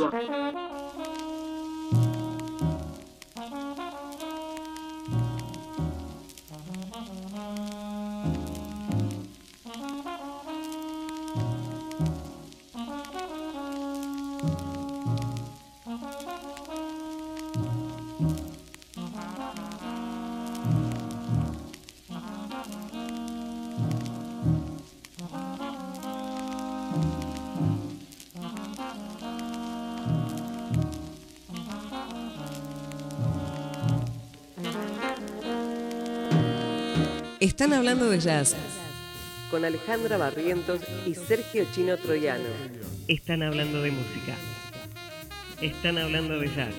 Están hablando de jazz con Alejandra Barrientos y Sergio Chino Troyano. Están hablando de música. Están hablando de jazz.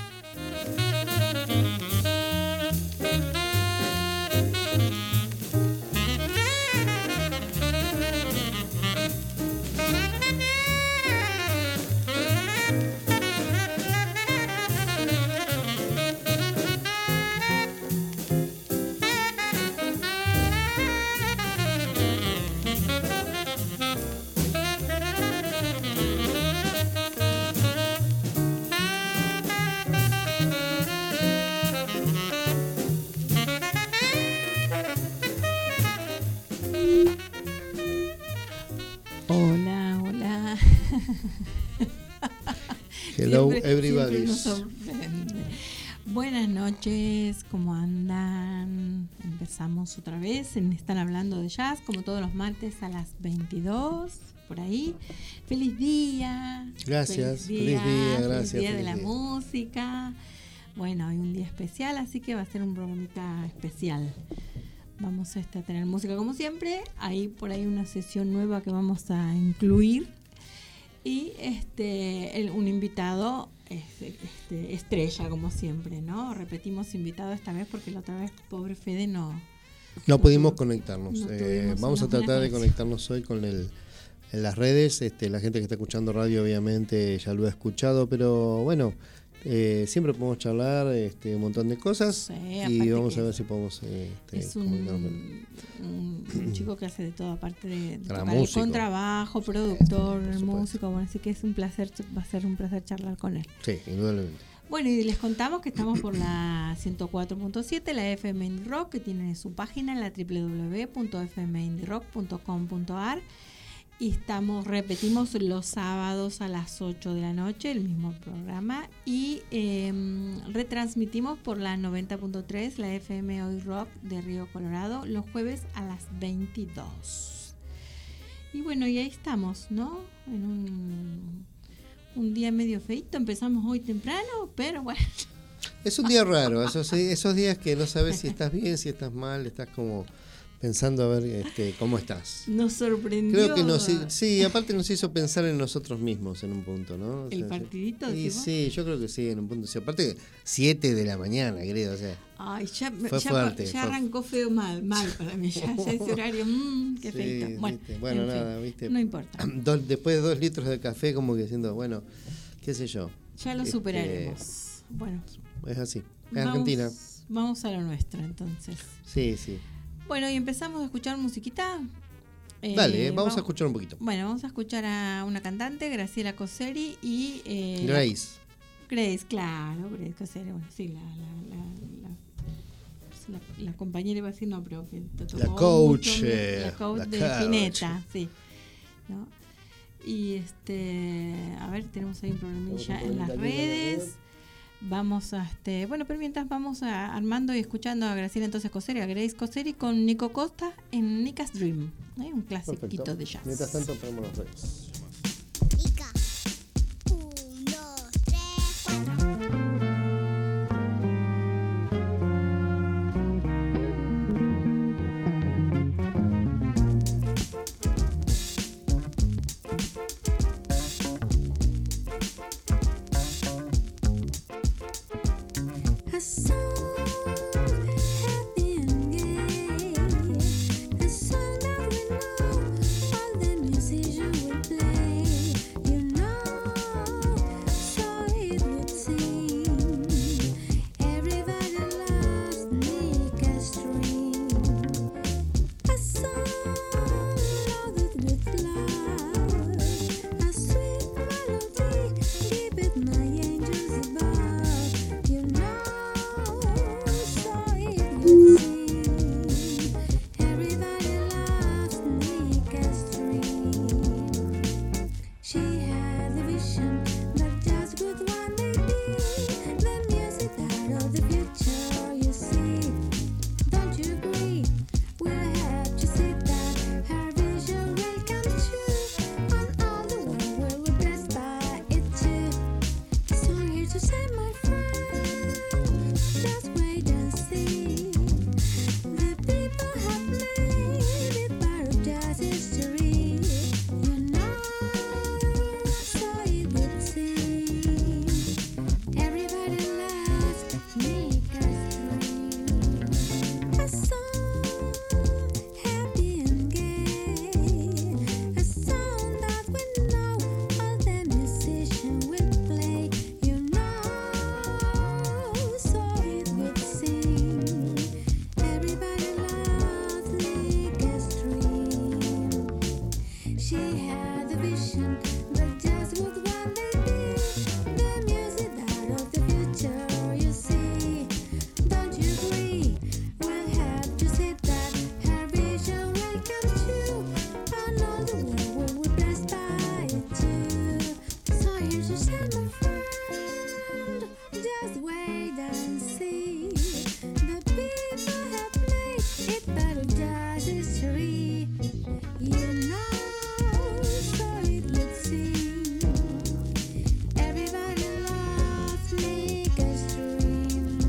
Hello everybody. Buenas noches, ¿cómo andan? Empezamos otra vez, están hablando de jazz, como todos los martes a las 22, por ahí. ¡Feliz día! Gracias, feliz día, gracias. Feliz día de la música. Bueno, hoy un día especial, así que va a ser un programita especial. Vamos a tener música como siempre, hay por ahí una sesión nueva que vamos a incluir. Y un invitado estrella, como siempre, ¿no? Repetimos invitado esta vez porque la otra vez, pobre Fede, no pudimos conectarnos. Vamos a tratar de conexión. conectarnos hoy con en las redes. La gente que está escuchando radio obviamente ya lo ha escuchado, pero bueno, siempre podemos charlar un montón de cosas, sí, y vamos a ver si podemos es un chico que hace de todo, aparte de tocar músico, con trabajo, productor, supuesto. músico, bueno, así que es un placer, va a ser un placer charlar con él. Sí, indudablemente. Bueno, y les contamos que estamos por la 104.7, la FM Indie Rock, que tiene su página en la www.fmindierock.com.ar. Y repetimos los sábados a las 8 de la noche, el mismo programa. Y retransmitimos por la 90.3, la FM Hoy Rock de Río Colorado, los jueves a las 22. Y bueno, y ahí estamos, ¿no? En un día medio feito. Empezamos hoy temprano, pero bueno. Es un día raro, esos días que no sabes si estás bien, si estás mal, estás como pensando a ver cómo estás. Nos sorprendió. Creo que sí, aparte nos hizo pensar en nosotros mismos en un punto, ¿no? ¿El partidito? Sí, yo creo que sí, en un punto. Sí, aparte 7 de la mañana, creo, o sea. Ay, fue fuerte. Ya arrancó feo mal para mí, ya ese horario, qué feito. Bueno, bueno, nada, viste. No importa. Después de 2 litros de café, como que diciendo, bueno, qué sé yo. Ya lo superaremos. Bueno. Es así, es Argentina. Vamos a lo nuestro, entonces. Sí. Bueno, y empezamos a escuchar musiquita. Dale, vamos a escuchar un poquito. Bueno, vamos a escuchar a una cantante, Graciela Coseri, y Grace. Grace Coseri. Bueno, sí, la compañera iba a decir, no, pero que te tocó la coach de Spinetta, sí. ¿No? Y a ver, tenemos ahí un problemilla en las redes. Vamos pero mientras vamos armando y escuchando a Graciela entonces Coseri, a Grace Coseri con Nico Costa en Nica's Dream, un clasiquito de jazz. Mientras tanto ponemos las redes. Nica. 1, 2, 3, 4. Deep She had a vision, but just what one they did. The music out of the future, you see. Don't you agree? We'll have to say that her vision will come true. And all the world will be blessed by it too. So here's your son, my friend. Just wait and see. The people have made it paradise history. You know, so it would seem. Everybody loves Mika's dream.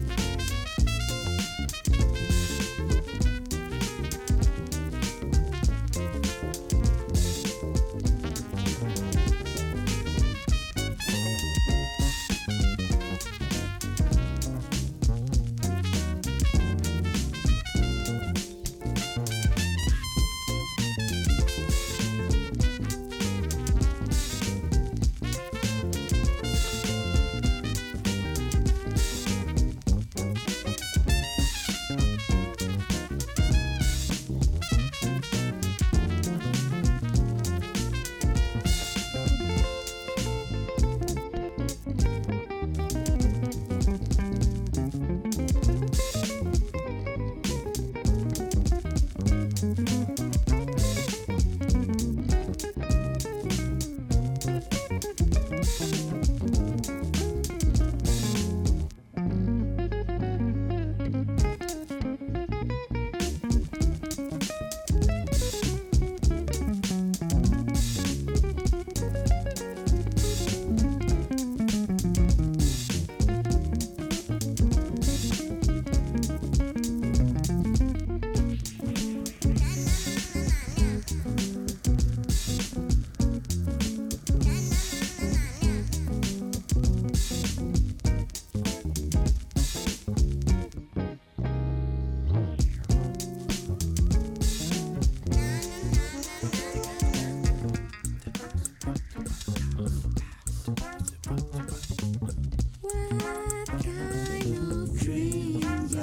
What kind of dream?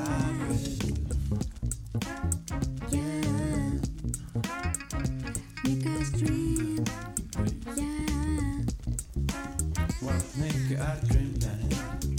Yeah, Mika's dream. Yeah, What make a dream land?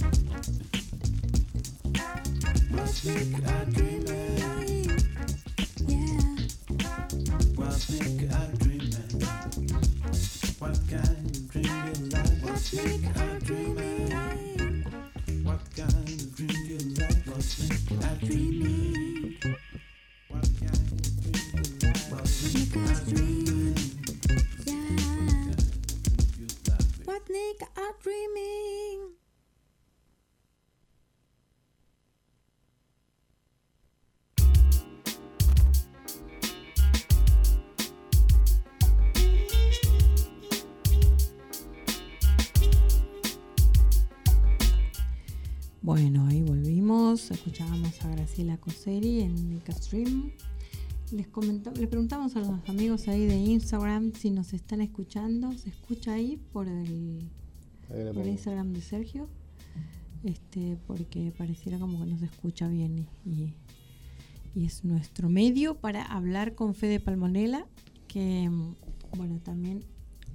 What make a dream land? yeah. What make a dream land? What kind of dream you like? What make a dreaming? What kind of dream you like? What make a dream? What kind of dream you like? What Mika's dream. Yeah, you like? what make a dreaming? Bueno, ahí volvimos, escuchábamos a Graciela Coseri en Mika's Dream. Les preguntamos a los amigos ahí de Instagram si nos están escuchando. ¿Se escucha ahí por el Instagram de Sergio? Porque pareciera como que no se escucha bien y es nuestro medio para hablar con Fede Palmonela, que bueno, también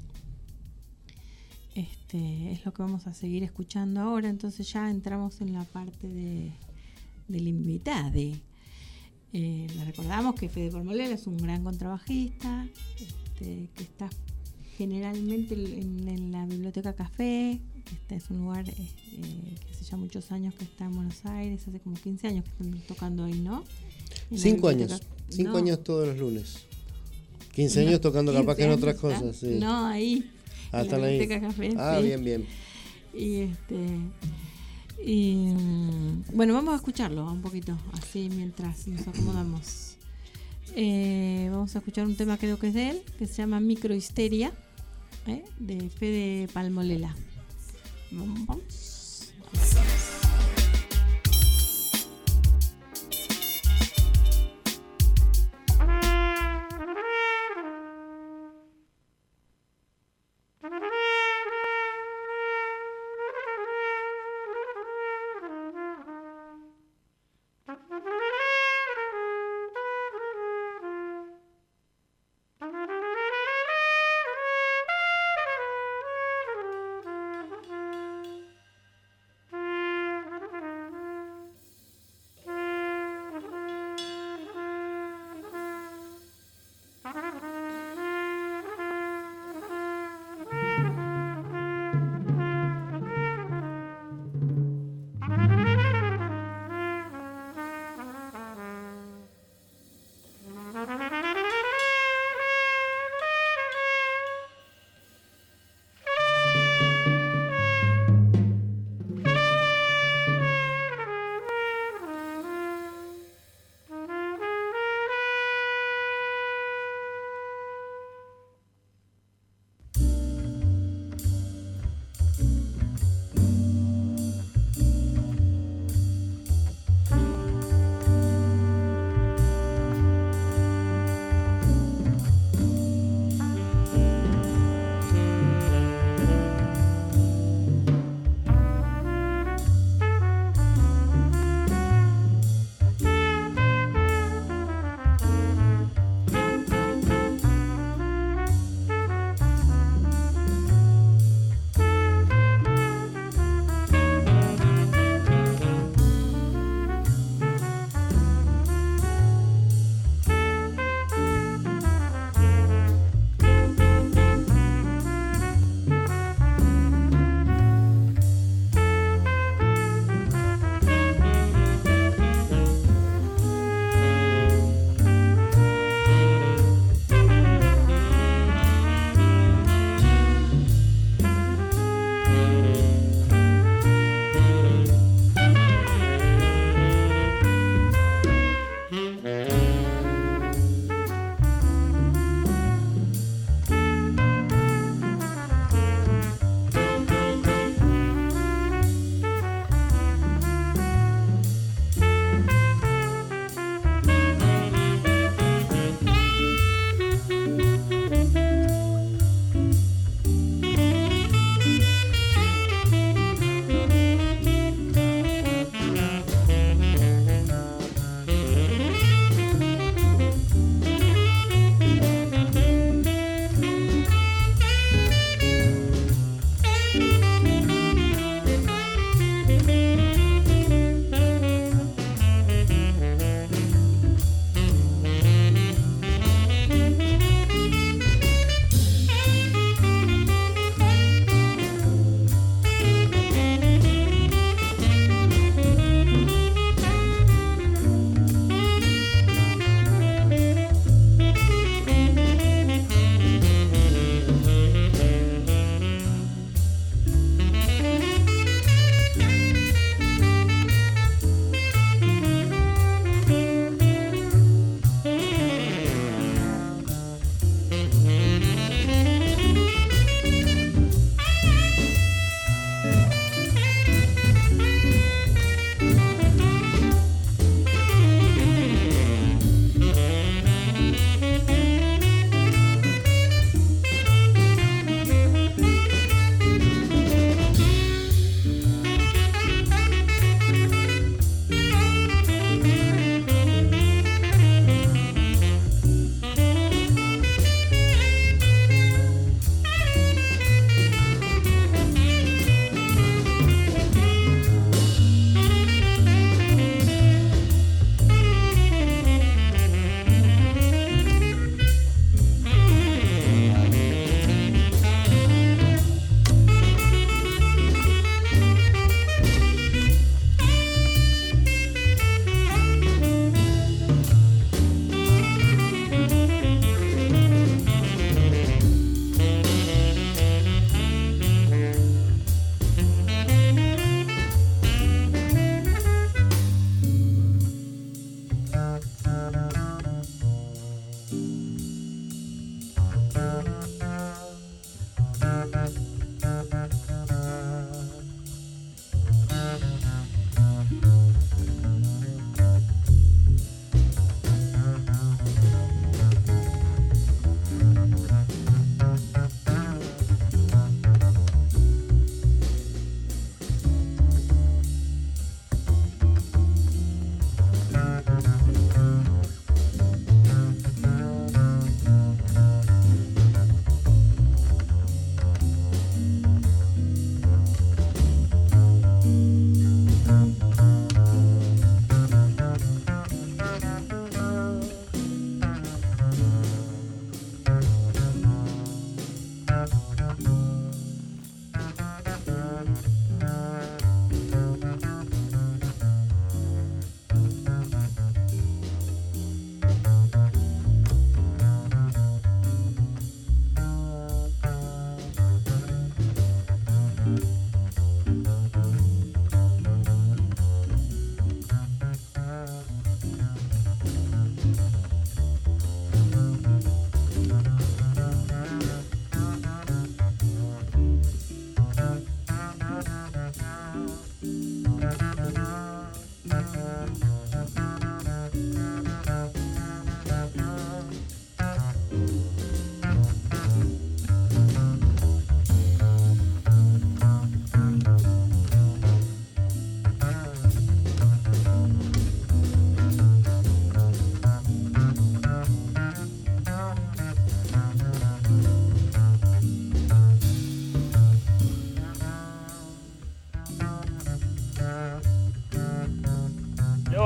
es lo que vamos a seguir escuchando ahora. Entonces ya entramos en la parte del invitado. Les recordamos que Fede Palmonela es un gran contrabajista, que está generalmente en la Biblioteca Café. Este es un lugar que hace ya muchos años que está en Buenos Aires, hace como 15 años que están tocando ahí, ¿no? 5 años, 5 años todos los lunes. 15 años tocando capaz que en otras cosas, sí. No, ahí. Ah, en están la ahí. Biblioteca Café, Ah, sí. bien, bien. Y bueno, vamos a escucharlo un poquito así mientras nos acomodamos. Vamos a escuchar un tema, creo que es de él, que se llama Microhisteria, de Fede Palmonela. Vamos.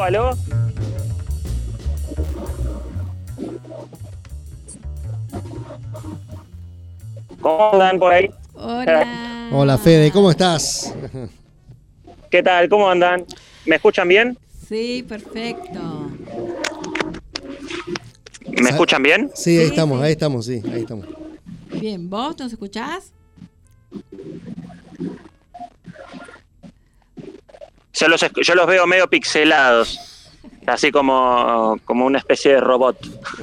aló. ¿Cómo andan por ahí? Hola. Hola Fede, ¿cómo estás? ¿Qué tal? ¿Cómo andan? ¿Me escuchan bien? Sí, perfecto. ¿Me escuchan bien? Sí, ahí Sí, estamos, sí. ahí estamos, sí, ahí estamos. Bien, ¿vos nos escuchás? Yo los veo medio pixelados, así como una especie de robot.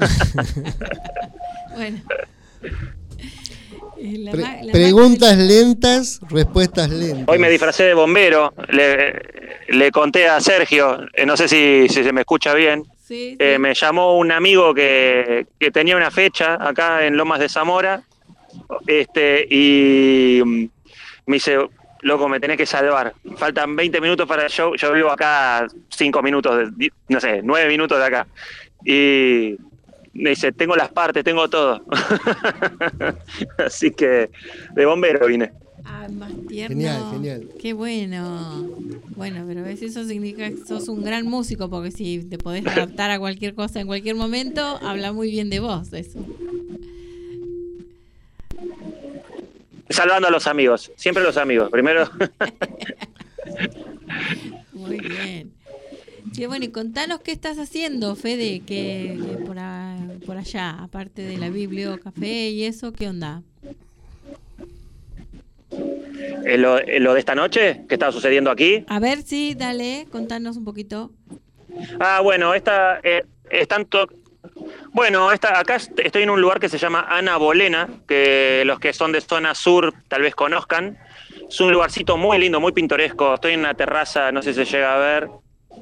Bueno. Preguntas lentas, respuestas lentas. Hoy me disfracé de bombero, le conté a Sergio, no sé si se me escucha bien. Sí, Me llamó un amigo que tenía una fecha acá en Lomas de Zamora, y me dice, loco, me tenés que salvar. Faltan 20 minutos para el show, yo vivo acá 5 minutos, 9 minutos de acá. Y me dice, tengo las partes, tengo todo. Así que de bombero vine. Ah, más tierno. Genial, genial. Qué bueno. Bueno, pero eso significa que sos un gran músico, porque si te podés adaptar a cualquier cosa en cualquier momento, habla muy bien de vos, eso. Salvando a los amigos, siempre los amigos. Primero. Muy bien. Sí, bueno, y contanos qué estás haciendo, Fede, que por allá, aparte de la Biblio Café y eso, ¿qué onda? Lo de esta noche, ¿qué está sucediendo aquí? A ver, sí, dale, contanos un poquito. Bueno, acá estoy en un lugar que se llama Ana Bolena, que los que son de zona sur tal vez conozcan. Es un lugarcito muy lindo, muy pintoresco. Estoy en una terraza, no sé si se llega a ver.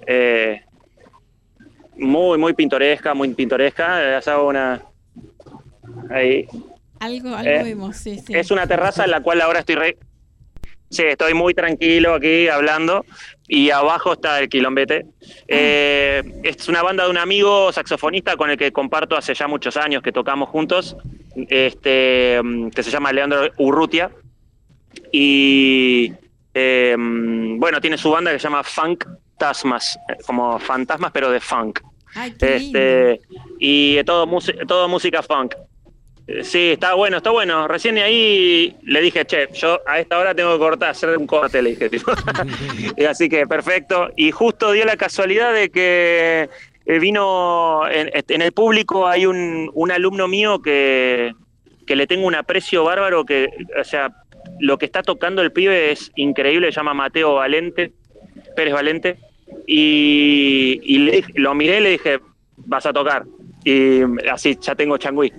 Muy pintoresca, muy pintoresca. Les hago una... Ahí. Algo vemos, sí. Es una terraza en la cual ahora estoy muy tranquilo aquí hablando, y abajo está el quilombete. Es una banda de un amigo saxofonista con el que comparto hace ya muchos años, que tocamos juntos, que se llama Leandro Urrutia, y bueno, tiene su banda que se llama Fantasmas, como fantasmas pero de funk. Ay, qué lindo. Y todo música funk. Sí, está bueno. Recién ahí le dije, che, yo a esta hora tengo que hacer un corte, le dije. Tipo. Y así que perfecto. Y justo dio la casualidad de que vino en el público, hay un alumno mío que le tengo un aprecio bárbaro, que, o sea, lo que está tocando el pibe es increíble, se llama Mateo Pérez Valente. Y lo miré y le dije, vas a tocar. Y así ya tengo changüí.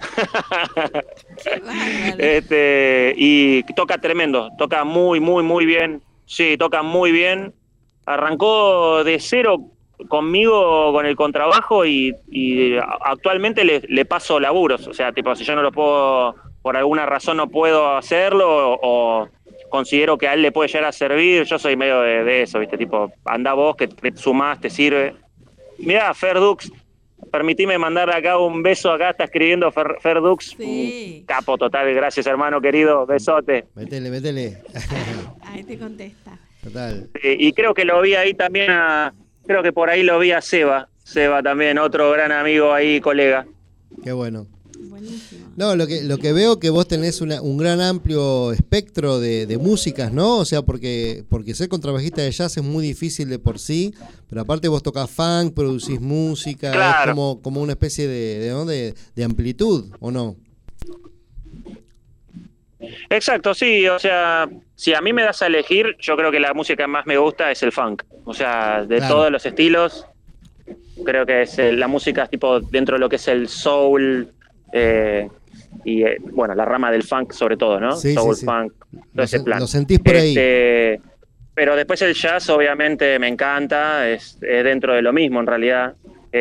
Y toca tremendo, toca muy bien. Sí, toca muy bien. Arrancó de cero conmigo con el contrabajo y actualmente le paso laburos. O sea, tipo, si yo no lo puedo, por alguna razón no puedo hacerlo, o considero que a él le puede llegar a servir, yo soy medio de eso, ¿viste? Tipo, anda vos, que te sumás, te sirve. Mirá, Ferdux. Permitime mandar acá un beso, acá está escribiendo Ferdux, Sí. capo total, gracias hermano querido, besote. Métele. Ahí te contesta. Total. Y creo que lo vi ahí también, creo que por ahí lo vi a Seba también, otro gran amigo ahí, colega. Qué bueno. Buenísimo. No, lo que veo que vos tenés un gran amplio espectro de músicas, ¿no? O sea, porque ser contrabajista de jazz es muy difícil de por sí, pero aparte vos tocás funk, producís música, Claro. es como una especie de amplitud, ¿o no? Exacto, sí, o sea, si a mí me das a elegir, yo creo que la música que más me gusta es el funk, o sea, de Claro. todos los estilos, creo que es la música tipo dentro de lo que es el soul, y bueno, la rama del funk sobre todo, ¿no? Sí, Soul, sí. funk, todo ese plan. Lo sentís por ahí. Pero después el jazz obviamente me encanta, es dentro de lo mismo en realidad.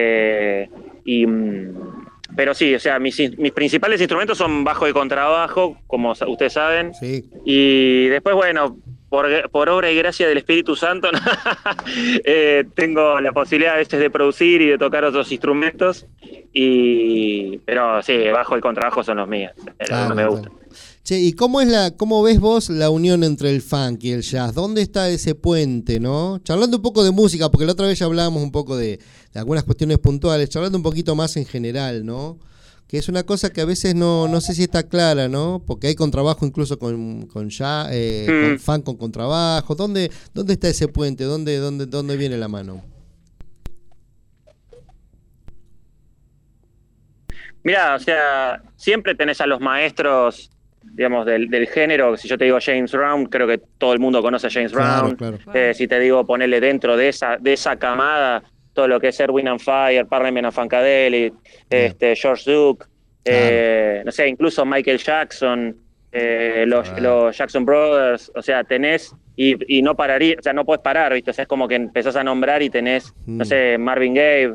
Pero sí, o sea, mis principales instrumentos son bajo y contrabajo, como ustedes saben. Sí. Y después, bueno, por obra y gracia del Espíritu Santo, tengo la posibilidad a veces de producir y de tocar otros instrumentos. Pero sí, bajo y contrabajo son los míos, los que me gustan. Che, ¿y cómo ves vos la unión entre el funk y el jazz? ¿Dónde está ese puente, no? Charlando un poco de música, porque la otra vez ya hablábamos un poco de algunas cuestiones puntuales, charlando un poquito más en general, ¿no? Que es una cosa que a veces no sé si está clara, ¿no? Porque hay contrabajo incluso con jazz, con funk con contrabajo. ¿Dónde está ese puente? ¿Dónde viene la mano? Mirá, o sea, siempre tenés a los maestros, digamos, del género. Si yo te digo James Brown, creo que todo el mundo conoce a James Brown. Claro. Si te digo ponerle dentro de esa camada todo lo que es Earth, Wind and Fire, Parliament of Funkadelic, George Duke, no sé, incluso Michael Jackson, los Jackson Brothers, o sea, tenés y no pararía, o sea, no podés parar, ¿viste? O sea, es como que empezás a nombrar y tenés, no sé, Marvin Gaye,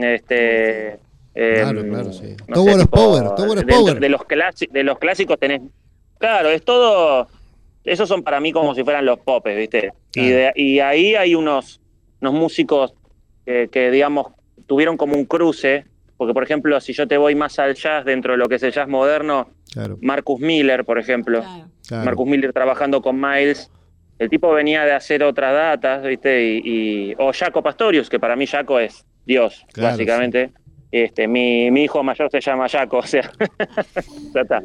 Claro, sí. no Tower sé, of Power. De los clásicos tenés, claro, es todo, esos son para mí como si fueran los popes, ¿viste? Claro. Y ahí hay unos músicos que, digamos, tuvieron como un cruce, porque, por ejemplo, si yo te voy más al jazz, dentro de lo que es el jazz moderno, Claro. Marcus Miller, por ejemplo, Claro. Marcus Miller trabajando con Miles, el tipo venía de hacer otras datas, ¿viste? O Jaco Pastorius, que para mí Jaco es Dios, Claro, básicamente. Mi hijo mayor se llama Jaco, o sea, ya está.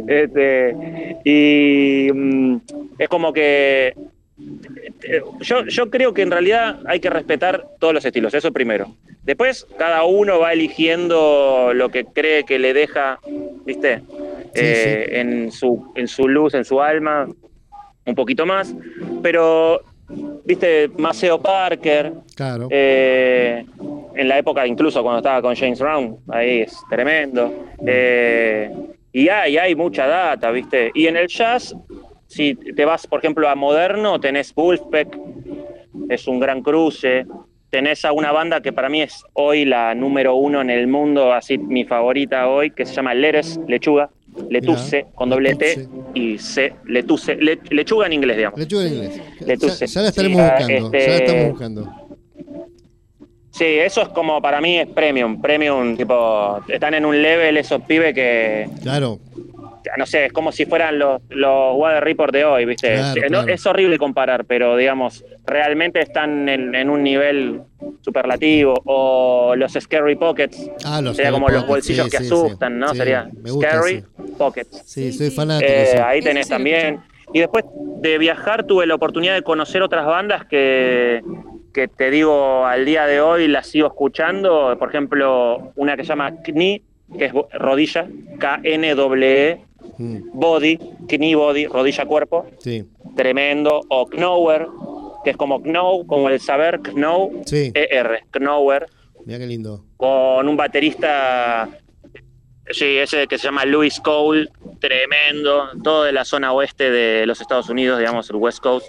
Es como que yo creo que en realidad hay que respetar todos los estilos, eso primero. Después cada uno va eligiendo lo que cree que le deja, ¿viste? En su luz, en su alma, un poquito más. Pero, ¿viste? Maceo Parker, Claro. en la época incluso cuando estaba con James Brown, ahí es tremendo. Y hay mucha data, ¿viste? Y en el jazz, si te vas, por ejemplo, a moderno, tenés Wolfpack, es un gran cruce. Tenés a una banda que para mí es hoy la número 1 en el mundo, así mi favorita hoy, que se llama Lechuga, Lettuce, con doble T y C, Lettuce, lechuga en inglés, digamos. Lechuga en inglés. Lettuce. Ya la estaremos buscando. Ya la estamos buscando. Sí, eso es como para mí es premium, tipo, están en un level esos pibes que, Claro. no sé, es como si fueran los Weather Report de hoy, ¿viste? Claro. Es horrible comparar, pero digamos, realmente están en un nivel superlativo. O los Scary Pockets, Los sería Scary como los Pockets, bolsillos que asustan, ¿no? Sí, Sería me gusta Scary ese. Pockets. Sí, soy fanático. Ahí tenés Ese sí lo también. Y después de viajar tuve la oportunidad de conocer otras bandas que te digo, al día de hoy las sigo escuchando. Por ejemplo, una que se llama Knie, que es rodilla, K-N-E, Body, Knie Body, rodilla cuerpo, Sí. tremendo. O Knower, que es como Know, como el saber, Know, Sí. E-R, Knower, Mira qué lindo. con un baterista, sí, ese que se llama Louis Cole, tremendo, todo de la zona oeste de los Estados Unidos, digamos, el West Coast.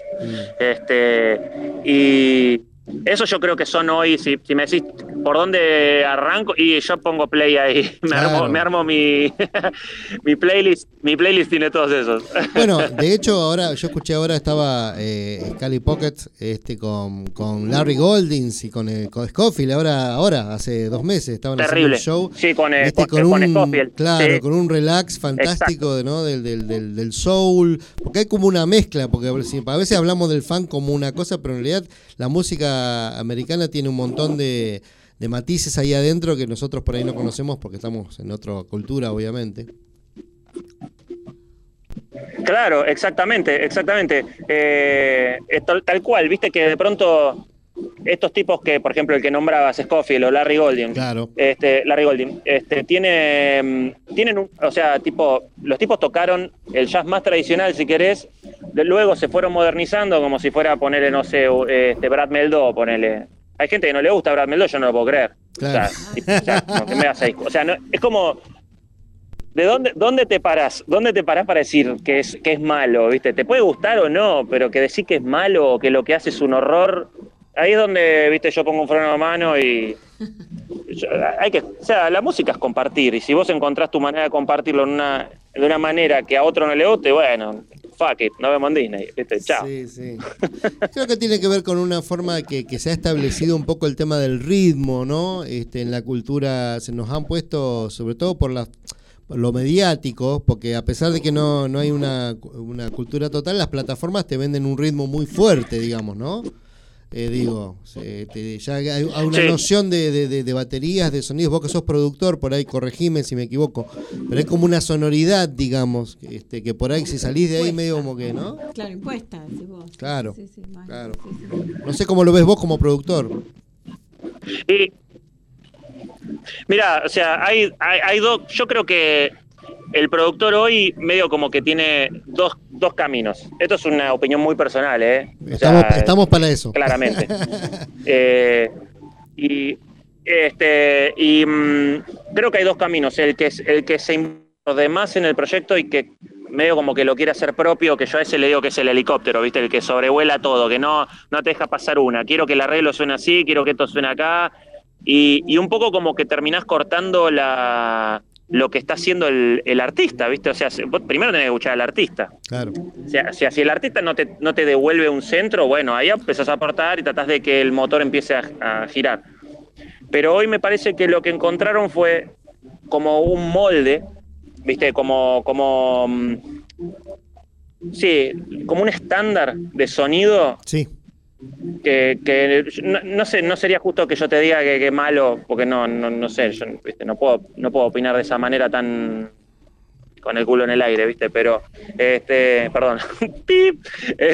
Y eso yo creo que son hoy, si me decís por dónde arranco, y yo pongo play ahí, me armo mi playlist tiene todos esos. Bueno, de hecho, ahora yo escuché estaba Scally Pocket con Larry Goldings y con Scofield, ahora hace 2 meses estaban Terrible. haciendo un show. Sí, con un Scofield. Claro, Sí. con un relax fantástico, ¿no? del soul, porque hay como una mezcla, porque a veces hablamos del funk como una cosa, pero en realidad la música americana tiene un montón de matices ahí adentro que nosotros por ahí no conocemos porque estamos en otra cultura, obviamente. Claro, exactamente. Tal cual, viste que de pronto estos tipos que, por ejemplo, el que nombrabas, Scofield o Larry Golding, Claro. Larry Golding, tienen o sea, tipo, los tipos tocaron el jazz más tradicional, si querés, luego se fueron modernizando como si fuera a ponerle, no sé, Brad Mehldau, ponerle. Hay gente que no le gusta Brad Mehldau, yo no lo puedo creer. Claro. O sea, no, ¿qué me vas a discutir? O sea, no, es como, ¿de dónde te parás? ¿Dónde te parás para decir que es malo, viste? Te puede gustar o no, pero que decir que es malo o que lo que hace es un horror, ahí es donde, viste, yo pongo un freno a mano y o sea, la música es compartir, y si vos encontrás tu manera de compartirlo de una manera que a otro no le guste, bueno, fuck it, nos vemos en Disney, ¿viste? Chao. Sí. Creo que tiene que ver con una forma que se ha establecido un poco el tema del ritmo, ¿no? En la cultura se nos han puesto, sobre todo por lo mediático, porque a pesar de que no hay una cultura total, las plataformas te venden un ritmo muy fuerte, digamos, ¿no? Ya hay una Sí. noción de baterías, de sonidos. Vos que sos productor, por ahí corregime si me equivoco, pero hay como una sonoridad, digamos, que por ahí si salís de ahí medio como que, ¿no? Claro, impuesta, decís vos. Claro, Sí, mal. claro. Sí, sí. No sé cómo lo ves vos como productor. Y mira, o sea, hay dos. Yo creo que el productor hoy medio como que tiene dos caminos. Esto es una opinión muy personal, ¿eh? O sea, Estamos para eso. claramente. Creo que hay dos caminos. El que se involucra de más en el proyecto y que medio como que lo quiere hacer propio, que yo a ese le digo que es el helicóptero, ¿viste? El que sobrevuela todo, que no te deja pasar una. Quiero que el arreglo suene así, quiero que esto suene acá. Y un poco como que terminás cortando lo que está haciendo el artista, ¿viste? O sea, vos primero tenés que escuchar al artista. Claro. O sea, si el artista no te devuelve un centro, bueno, ahí empezás a aportar y tratás de que el motor empiece a girar. Pero hoy me parece que lo que encontraron fue como un molde, ¿viste? Como un estándar de sonido Sí. que no sé, no sería justo que yo te diga que malo, porque no sé, yo, ¿viste? No puedo opinar de esa manera tan con el culo en el aire, ¿viste? Pero perdón. ¡Pip!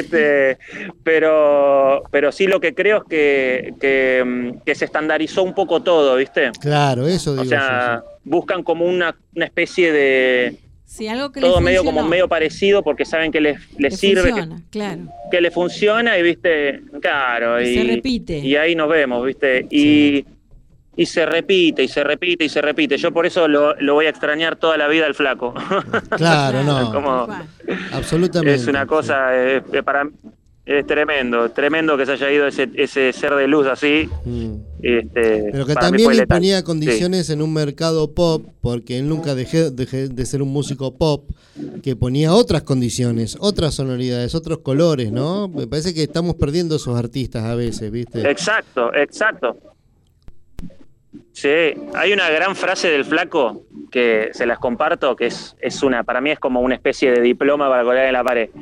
Pero sí lo que creo es que se estandarizó un poco todo, ¿viste? Claro, eso digo O sea, yo, buscan como una especie de Sí, algo que todo le medio funcionó, como medio parecido porque saben que les que sirve, funciona, claro. que le funciona y viste, claro, Y se repite. y ahí nos vemos, viste, y se repite, y se repite, y se repite. Yo por eso lo voy a extrañar toda la vida al flaco. sí. Claro, no. Como- Tal cual. Absolutamente. es una cosa, para mí es tremendo que se haya ido ese ser de luz así. Mm. Pero Pero que también imponía condiciones en un mercado pop, porque él nunca dejé de ser un músico pop, que ponía otras condiciones, otras sonoridades, otros colores, ¿no? Me parece que estamos perdiendo esos artistas a veces, ¿viste? Exacto. Sí, hay una gran frase del flaco que se las comparto, que es para mí es como una especie de diploma para colgar en la pared.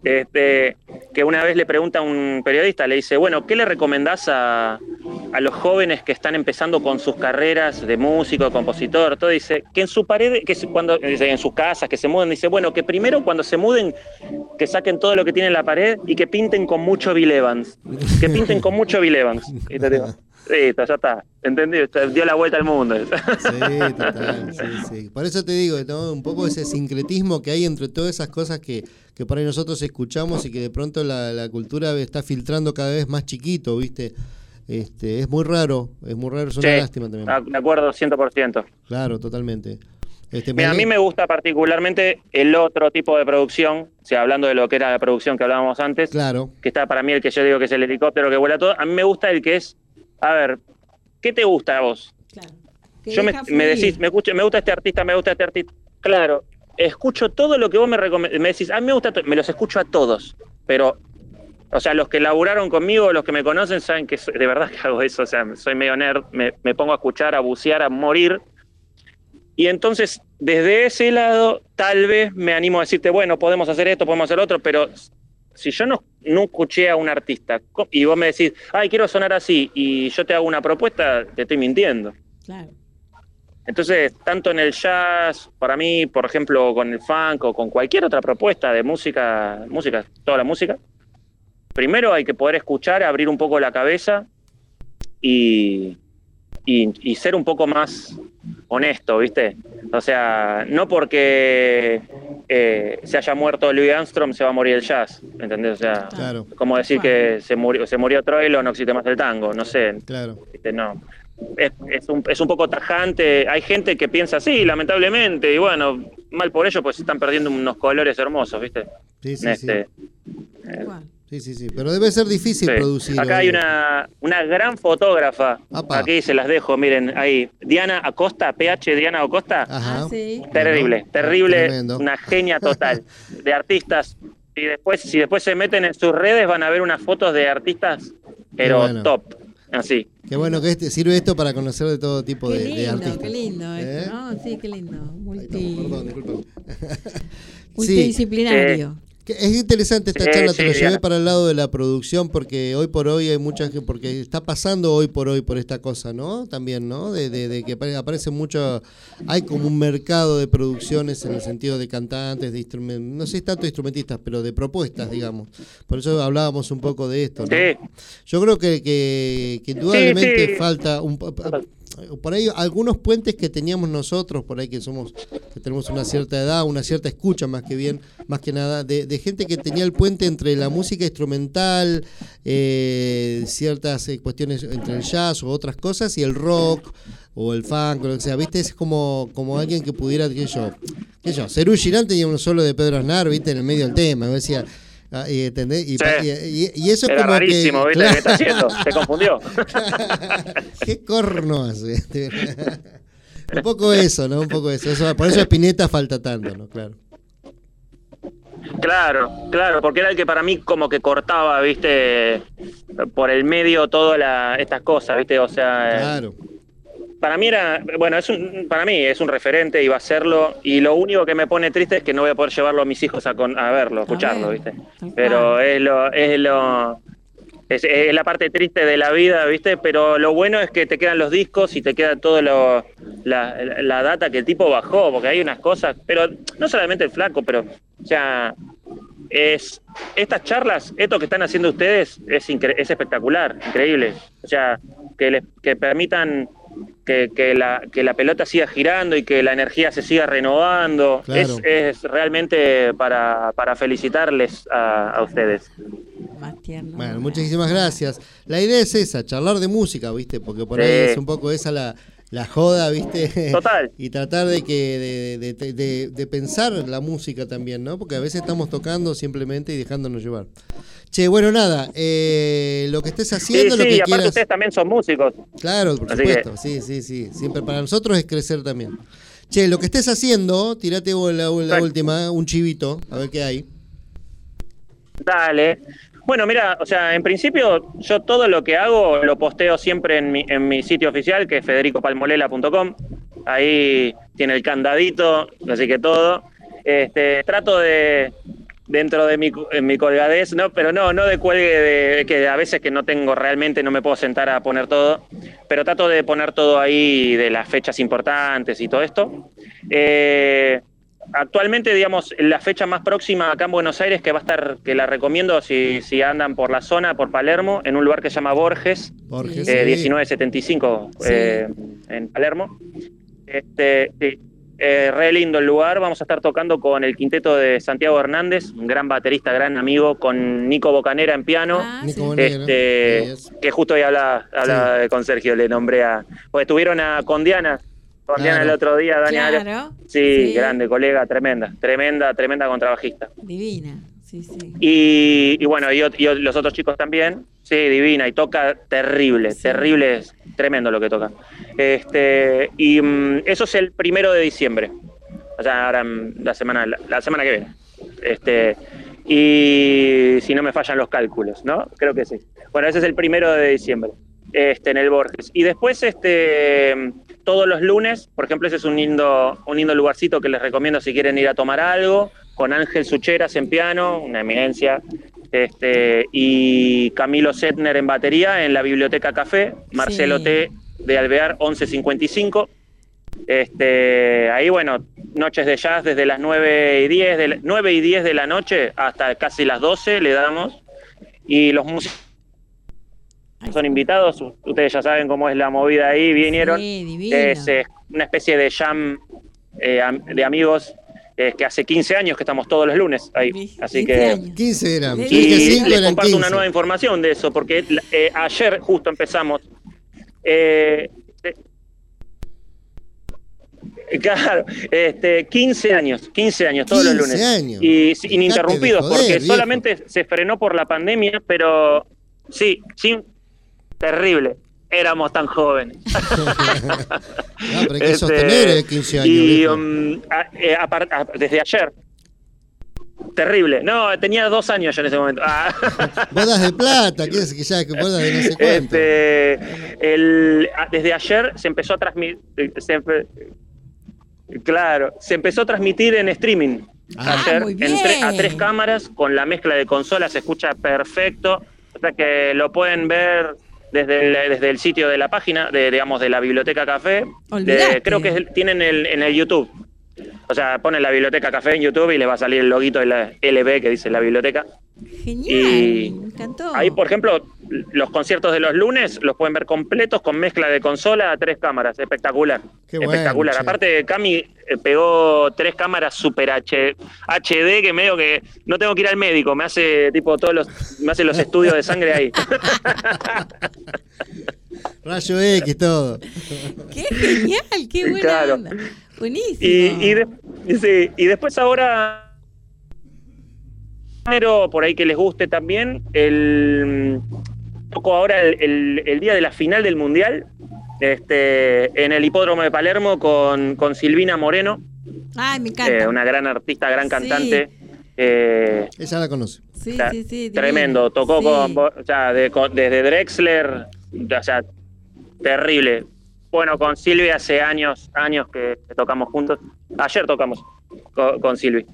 Que una vez le pregunta a un periodista, le dice, bueno, ¿qué le recomendás a los jóvenes que están empezando con sus carreras de músico, de compositor? Todo dice, que en su pared, dice, en sus casas, que se muden, dice, bueno, que primero cuando se muden, que saquen todo lo que tienen en la pared y que pinten con mucho Bill Evans. Que pinten con mucho Bill Evans. Y te digo, listo, ya está. ¿Entendí? Dio la vuelta al mundo. Sí, total, sí. Por eso te digo, ¿no? Un poco ese sincretismo que hay entre todas esas cosas que por ahí nosotros escuchamos y que de pronto la cultura está filtrando cada vez más chiquito, ¿viste? Es muy raro, es una lástima también. De acuerdo, 100%. Claro, totalmente. Mira, a mí me gusta particularmente el otro tipo de producción, o sea, hablando de lo que era la producción que hablábamos antes, Claro, que está para mí el que yo digo que es el helicóptero que vuela todo. A mí me gusta el que es, a ver, ¿qué te gusta a vos? Claro. Que Yo me deja fluir. decís, me gusta este artista, me gusta este artista. Claro, escucho todo lo que vos me decís, a mí me gusta, me los escucho a todos, pero, o sea, los que laburaron conmigo, los que me conocen, saben que de verdad que hago eso, o sea, soy medio nerd, me pongo a escuchar, a bucear, a morir. Y entonces, desde ese lado, tal vez me animo a decirte, bueno, podemos hacer esto, podemos hacer otro, pero si yo no escuché a un artista y vos me decís, ay, quiero sonar así, y yo te hago una propuesta, te estoy mintiendo. Claro. Entonces, tanto en el jazz, para mí, por ejemplo, con el funk o con cualquier otra propuesta de música, toda la música, primero hay que poder escuchar, abrir un poco la cabeza y ser un poco más honesto, ¿viste? O sea, no porque se haya muerto Louis Armstrong se va a morir el jazz, ¿entendés? O sea, claro, como decir que se murió Troilo, no existe más el tango, no sé, claro. ¿viste? No. Es un poco tajante. Hay gente que piensa así, lamentablemente, y bueno, mal por ello, pues están perdiendo unos colores hermosos, ¿viste? Sí, sí, Igual. sí. Pero debe ser difícil Sí. producir. Acá hay hoy. una gran fotógrafa. Apa. Aquí se las dejo, miren, ahí. Diana Acosta, PH Diana Acosta. Ajá. Ah, sí. Terrible, Bueno, terrible, tremendo. una genia total de artistas. Y si después se meten en sus redes van a ver unas fotos de artistas, pero Bueno. top. así. Qué bueno que sirve esto para conocer de todo tipo Qué de lindo, artistas. qué lindo ¿Eh? esto, ¿no? Sí, qué lindo. Ahí estamos, perdón, disculpame. Sí, Multidisciplinario. es interesante esta Sí, charla, te sí, lo llevé Diana. para el lado de la producción porque hoy por hoy hay mucha gente, porque está pasando hoy por esta cosa, ¿no? También, ¿no? De que aparece mucho, hay como un mercado de producciones en el sentido de cantantes, de instrumentos, no sé si tanto instrumentistas, pero de propuestas, digamos. Por eso hablábamos un poco de esto, ¿no? Sí. Yo creo que indudablemente sí. falta por ahí algunos puentes que teníamos nosotros, por ahí que tenemos una cierta edad, una cierta escucha más que nada, de gente que tenía el puente entre la música instrumental, ciertas cuestiones entre el jazz o otras cosas, y el rock o el funk, o lo que sea, ¿viste? Es como alguien que pudiera, qué sé yo, Serú Girán tenía uno solo de Pedro Aznar, ¿viste? En el medio del tema, yo decía... ¿entendés? Sí. Y eso es Era como rarísimo, que, ¿viste? ¿Qué está haciendo? Se confundió. ¿Qué corno hace? Un poco eso, ¿no? Un poco eso. Por eso Spinetta falta tanto, ¿no? Claro. Claro, porque era el que para mí como que cortaba, ¿viste? Por el medio todas estas cosas, ¿viste? O sea, Claro. para mí para mí es un referente y va a serlo, y lo único que me pone triste es que no voy a poder llevarlo a mis hijos a verlo, a escucharlo, ver, ¿viste? tal Pero cual. es la parte triste de la vida, ¿viste? Pero lo bueno es que te quedan los discos y te queda todo la data que el tipo bajó, porque hay unas cosas, pero no solamente el flaco, pero, o sea, estas charlas, esto que están haciendo ustedes es espectacular, increíble. O sea, que permitan que la pelota siga girando y que la energía se siga renovando. Claro. Es realmente para felicitarles a ustedes. Más tierno. Bueno, muchísimas gracias. La idea es esa, charlar de música, ¿viste? Porque por ahí Sí. es un poco esa la joda, ¿viste? Total. Y tratar de pensar la música también, ¿no? Porque a veces estamos tocando simplemente y dejándonos llevar. Che, bueno, nada, lo que estés Sí, haciendo, lo sí, que y aparte quieras. ustedes también son músicos. Claro, por Así supuesto, sí. Siempre para nosotros es crecer también. Che, lo que estés haciendo, tirate la Exacto. última, un chivito, a ver qué hay. Dale. Bueno, mira, o sea, en principio yo todo lo que hago lo posteo siempre en mi sitio oficial, que es federicopalmolela.com. Ahí tiene el candadito, así que todo. Trato de, dentro de mi colgadez, no, pero no de cuelgue, que a veces que no tengo realmente, no me puedo sentar a poner todo, pero trato de poner todo ahí de las fechas importantes y todo esto. Actualmente, digamos, la fecha más próxima acá en Buenos Aires, que va a estar, que la recomiendo si andan por la zona, por Palermo, en un lugar que se llama Borges, Borges. 1975 Sí. en Palermo. Sí, re lindo el lugar. Vamos a estar tocando con el quinteto de Santiago Hernández, un gran baterista, gran amigo, con Nico Bocanera en piano. Ah, Nico sí. Bonegro. Yes. Que justo hoy hablaba con Sergio, le nombré porque estuvieron con Diana Claro. el otro día, Daniela. Claro. Sí, grande, colega, tremenda contrabajista. Divina. Sí. Y bueno, y los otros chicos también, sí, divina, y toca terrible, Sí. terrible, es tremendo lo que toca. Eso es el 1 de diciembre, o sea, ahora la semana que viene. Y si no me fallan los cálculos, ¿no? Creo que sí. Bueno, ese es el 1 de diciembre, en el Borges. Y después, todos los lunes, por ejemplo, ese es un lindo lugarcito que les recomiendo si quieren ir a tomar algo, con Ángel Sucheras en piano, una eminencia, y Camilo Setner en batería en la Biblioteca Café, Marcelo Sí. T. de Alvear 1155. Ahí, bueno, noches de jazz desde las 9 y 10 de la noche hasta casi las 12 le damos, y los músicos son invitados, ustedes ya saben cómo es la movida ahí, vinieron. Sí, divino. Es una especie de jam de amigos que hace 15 años que estamos todos los lunes ahí. Así 15 que... años. 15 eran. Y Dije Y 5 les eran comparto 15. una nueva información de eso, porque ayer justo empezamos. Claro, 15 años todos los 15 lunes. años. Y Dejate ininterrumpidos, de joder, porque viejo. solamente se frenó por la pandemia, pero sí, terrible. Éramos tan jóvenes. No, pero hay que sostener 15 años. Y viejo. desde ayer, Terrible. No, tenía 2 años yo en ese momento. Bodas de plata, ¿qué es? Que ya que bodas de no sé cuánto. Desde ayer se empezó a transmitir. Claro, se empezó a transmitir en streaming. Ayer muy a bien. 3 cámaras con la mezcla de consolas, se escucha perfecto. O sea que lo pueden ver desde el sitio de la página, digamos, de la Biblioteca Café. Olvídate. Creo que tienen en el YouTube. O sea, ponen la Biblioteca Café en YouTube y les va a salir el loguito de la LB que dice la biblioteca. Genial, Y me encantó. ahí, por ejemplo, los conciertos de los lunes los pueden ver completos con mezcla de consola a 3 cámaras. Espectacular. Qué bueno, Espectacular. che. Aparte, Cami pegó 3 cámaras super HD que medio que no tengo que ir al médico. Me hace los estudios de sangre ahí. Rayo X, todo. ¡Qué genial! ¡Qué buena Claro. onda! Buenísimo. Y después ahora, pero por ahí que les guste también, toco ahora el día de la final del Mundial, en el Hipódromo de Palermo con Silvina Moreno, Ay, me encanta. una gran artista, gran Sí. cantante. Ella la conoce. Sí, o sea, sí, sí. tremendo, divino. tocó Sí. desde Drexler, o sea, terrible. Bueno, con Silvi hace años que tocamos juntos. Ayer tocamos con Silvi.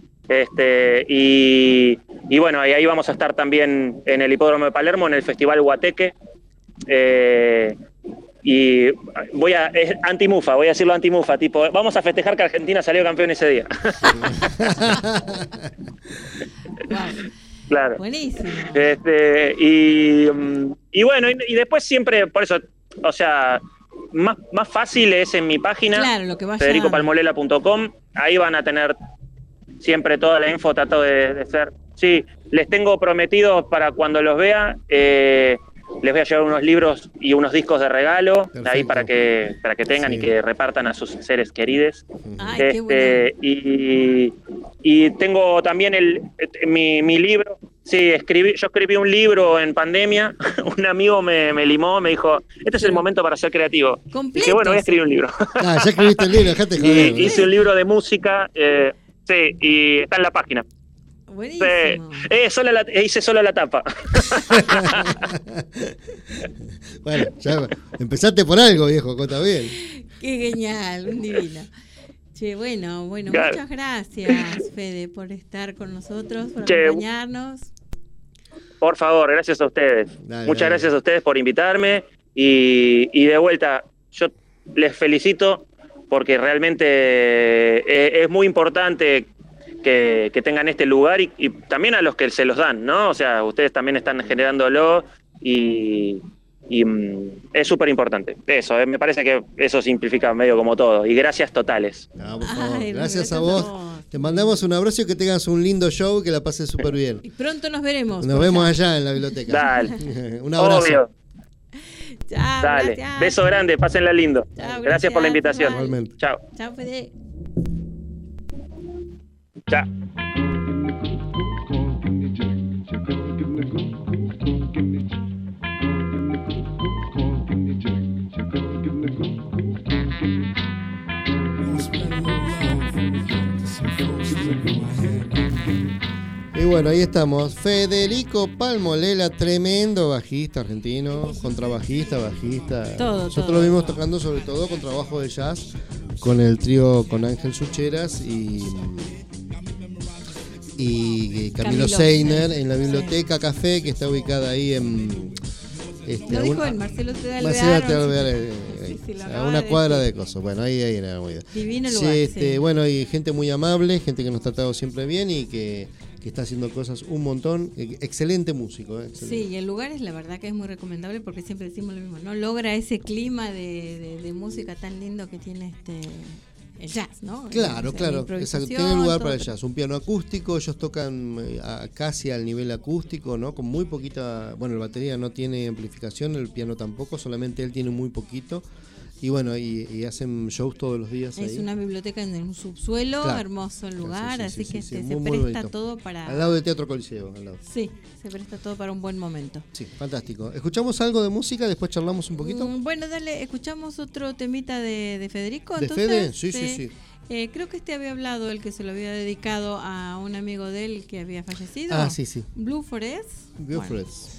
Y bueno, y ahí vamos a estar también en el Hipódromo de Palermo, en el Festival Guateque. Y es antimufa, voy a decirlo antimufa, tipo, vamos a festejar que Argentina salió campeón ese día. Wow. Claro. Buenísimo. Y bueno, y después siempre, por eso, o sea, más fácil es en mi página, Claro, lo que vaya. federicopalmolela.com. Ahí van a tener siempre toda la info, trato de ser. Sí, les tengo prometido para cuando los vea, les voy a llevar unos libros y unos discos de regalo, Perfecto. ahí para que tengan Sí. y que repartan a sus seres queridos. Ay, qué bueno. Y tengo también mi libro. Sí, yo escribí un libro en pandemia. Un amigo me limó, me dijo, este es el momento para ser creativo. Completo, Dije, bueno, voy a escribir un libro. Ah, ya escribiste el libro, dejate joder. Y hice un libro de música, sí, y está en la página. Buenísimo. Hice solo la tapa. Bueno, ya empezaste por algo, viejo, está bien. Qué genial, un divino. Che, bueno, Claro. muchas gracias, Fede, por estar con nosotros, por Che, acompañarnos. Por favor, gracias a ustedes. Dale, Muchas dale. gracias a ustedes por invitarme y de vuelta, yo les felicito porque realmente es muy importante que tengan este lugar y también a los que se los dan, ¿no? O sea, ustedes también están generándolo y es súper importante. Eso, me parece que eso simplifica medio como todo. Y gracias totales. No, por favor. Ay, Gracias a vos. Te mandamos un abrazo y que tengas un lindo show, que la pases súper bien. Y pronto nos veremos. Nos por vemos allá. allá en la biblioteca. Dale. Un abrazo. Obvio. Chao, Dale. gracias. Beso grande, pásenla lindo. Chao, Gracias por la gracias, invitación. igual. Igualmente. Chao. Chao, Fede. Chao. Y bueno, ahí estamos. Federico Palmolela, tremendo bajista argentino, contrabajista, bajista. Todo, Nosotros todo. lo vimos tocando sobre todo con trabajo de jazz, con el trío con Ángel Sucheras y Camilo Seiner en la biblioteca Café, que está ubicada ahí en Lo dijo el Marcelo T. Marcelo T. Alvear. Alvear, Sí, sí, lo a acaba una de cuadra decir. de cosas. Bueno, ahí en la movida. Divino Sí, lugar, sí. Bueno, y gente muy amable, gente que nos ha tratado siempre bien y que está haciendo cosas un montón. Excelente músico. Excelente. Sí, y el lugar es la verdad que es muy recomendable porque siempre decimos lo mismo, ¿no? Logra ese clima de música tan lindo que tiene el jazz, ¿no? Claro, O sea, claro, la exacto. improvisación, Tiene lugar todo. para el jazz. Un piano acústico, ellos tocan casi al nivel acústico, ¿no? Con muy poquita. Bueno, el batería no tiene amplificación, el piano tampoco, solamente él tiene muy poquito. Y bueno, y hacen shows todos los días Es ahí. una biblioteca en un subsuelo, Claro. hermoso el lugar, Sí, sí, así sí, que sí, se muy presta bonito. todo para... Al lado del Teatro Coliseo, al lado. Sí, se presta todo para un buen momento. Sí, fantástico. ¿Escuchamos algo de música? Después charlamos un poquito. Bueno, dale, escuchamos otro temita de Federico. ¿De entonces, Fede? Sí. Creo que había hablado, el que se lo había dedicado a un amigo de él que había fallecido. Ah, sí, sí. Blue Forest. Blue Bueno, Forest.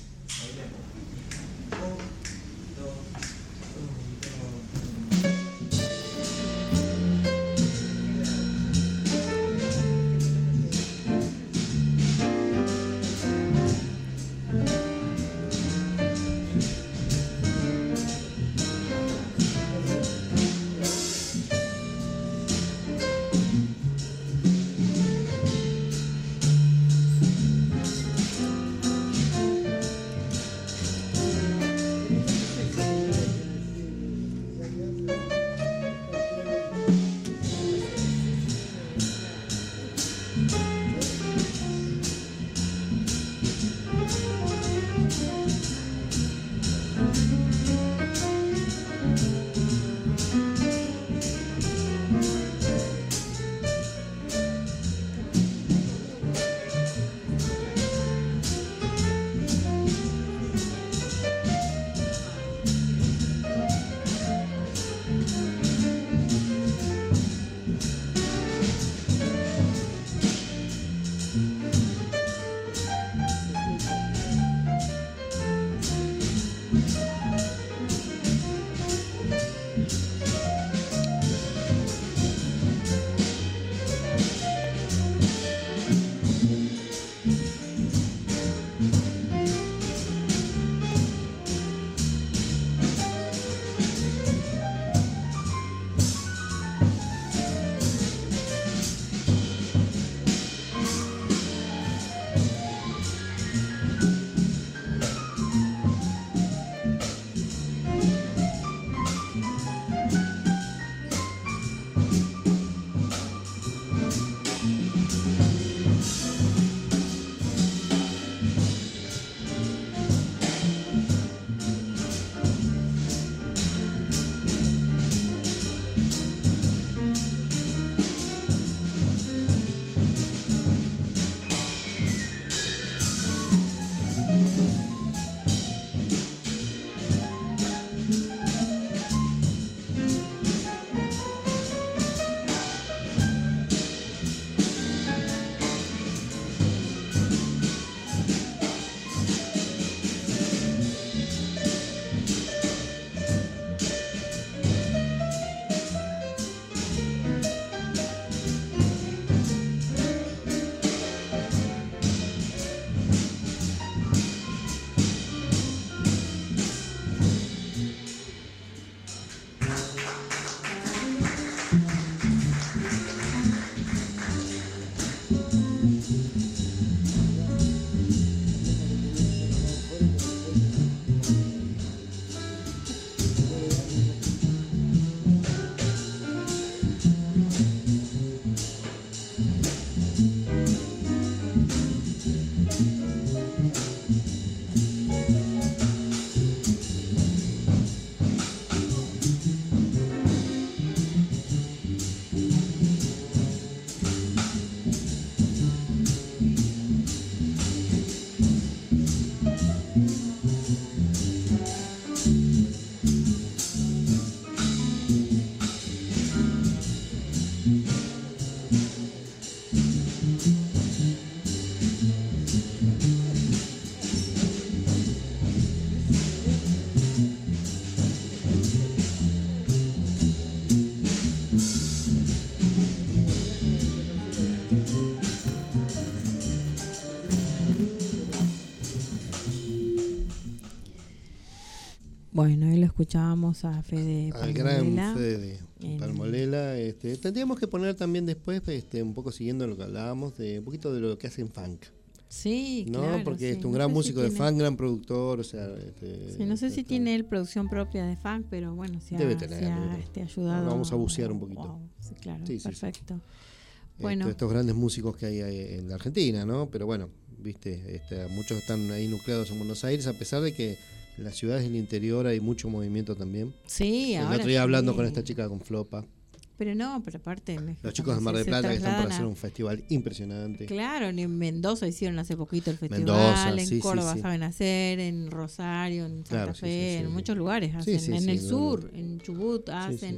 Bueno, ahí lo escuchábamos a Fede Al Palmolela. gran Fede en- Palmolela. Tendríamos que poner también después, un poco siguiendo lo que hablábamos, de un poquito de lo que hacen funk. Sí, ¿No? claro, Porque sí. es un No gran sé si músico de tiene- funk, gran productor, o sea... Sí, no sé si tiene él producción propia de funk, pero bueno, si Debe ha, tener, si ha, debe tener. ayudado. Vamos a bucear un poquito. Wow, sí, claro, Sí, sí, sí. perfecto. Bueno, Estos grandes músicos que hay en la Argentina, ¿no? Pero bueno, viste, muchos están ahí nucleados en Buenos Aires, a pesar de que en las ciudades del interior hay mucho movimiento también. sí, El ahora otro día hablando sí. con esta chica con Flopa, Pero no, pero aparte... los chicos de Mar del Plata que están por trasladan hacer a- un festival impresionante. Claro, en Mendoza hicieron hace poquito el festival, Mendoza, en sí, sí, Córdoba sí. saben hacer, en Rosario, en Santa Claro, sí, Fe, sí, sí, en sí. muchos lugares Sí, hacen, sí, en sí, el no, sur, en Chubut Sí, hacen, sí.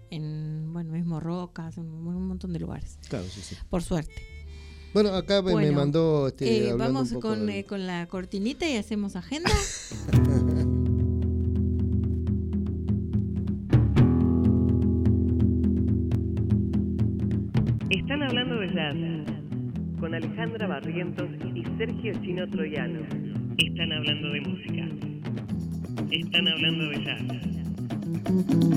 bueno, mismo Rocas, en un montón de lugares. Claro, sí. Por suerte. Bueno, acá me Bueno, mandó hablando vamos un poco del- con la cortinita y hacemos agenda. Están hablando de jazz con Alejandra Barrientos y Sergio Chino Troyano. Están hablando de música. Están hablando de jazz.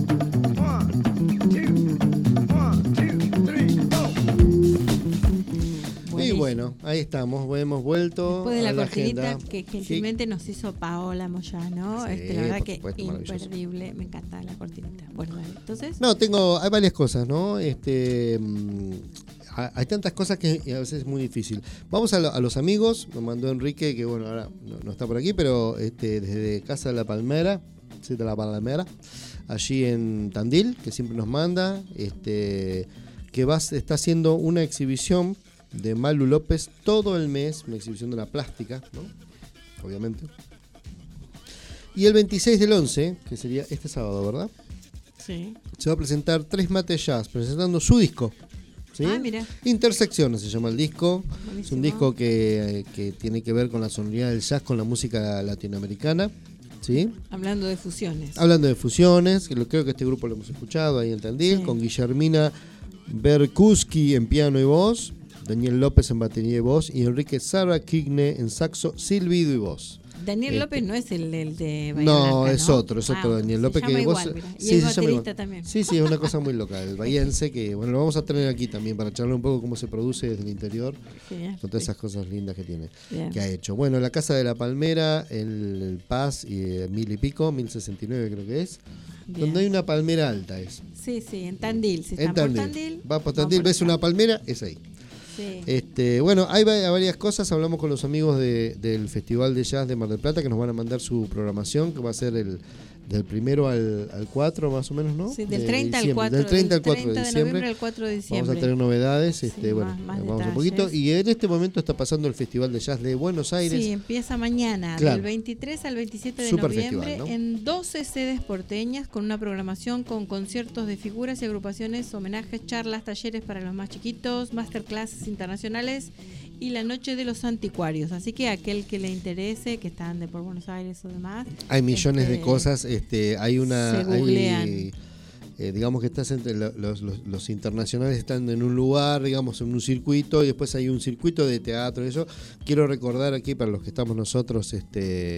Y bueno, ahí estamos, hemos vuelto Después de a la la cortinita agenda. que gentilmente nos hizo Paola Moyano, Sí, la verdad por que supuesto, maravilloso. imperdible, me encanta la cortinita. Bueno, dale, entonces, No, hay varias cosas, ¿no? Hay tantas cosas que a veces es muy difícil. Vamos a los amigos, nos mandó Enrique, que bueno, ahora no está por aquí, pero desde Casa de la Palmera, sí, de la Palmera, allí en Tandil, que siempre nos manda, que está haciendo una exhibición de Malu López todo el mes, una exhibición de la plástica, ¿no? Obviamente. Y el 26 del 11, que sería este sábado, ¿verdad? sí. Se va a presentar Tres Mates Jazz, presentando su disco. ¿sí? Ah, mira. Intersecciones se llama el disco. Es Buenísimo. un disco que tiene que ver con la sonoridad del jazz, con la música latinoamericana. ¿sí? Hablando de fusiones. Hablando de fusiones, creo que este grupo lo hemos escuchado ahí en Tandil, Sí. con Guillermina Berkuski en piano y voz, Daniel López en batería y voz, y Enrique Sarakigne en saxo, silbido y voz. Daniel López no es el de Bahía No, Blanca, es otro Daniel López se llama que igual, vos mira. Y sí, es se llama baterista igual. también. Sí, es una cosa muy local, el bahiense, que bueno, lo vamos a tener aquí también para charlar un poco cómo se produce desde el interior, Genial. con todas esas cosas lindas que tiene, Bien. que ha hecho. Bueno, la Casa de la Palmera, el Paz y 1000 y pico, 1069 creo que es, Bien. donde hay una palmera alta es. Sí, en Tandil. Si En están por Tandil. Tandil. Va por van Tandil, ves acá. una palmera, es ahí. Sí. Bueno, hay varias cosas. Hablamos con los amigos del Festival de Jazz de Mar del Plata, que nos van a mandar su programación, que va a ser del 1 al 4 más o menos, ¿no? Sí, del De 30 al diciembre. 4. Del 30 al 4 de de diciembre. noviembre al 4 de diciembre. Vamos a tener novedades, Sí, bueno, más vamos un detalles. poquito. Y en este momento está pasando el Festival de Jazz de Buenos Aires. Sí, empieza mañana, Claro. del 23 al 27 de Super noviembre, festival, ¿no? en 12 sedes porteñas, con una programación con conciertos de figuras y agrupaciones, homenajes, charlas, talleres para los más chiquitos, masterclasses internacionales y la noche de los anticuarios. Así que aquel que le interese, que está ande por Buenos Aires o demás, Hay millones de cosas. Hay una. se googlean. Digamos que estás entre los internacionales están en un lugar, digamos, en un circuito, y después hay un circuito de teatro y eso. Quiero recordar aquí para los que estamos nosotros, Bueno,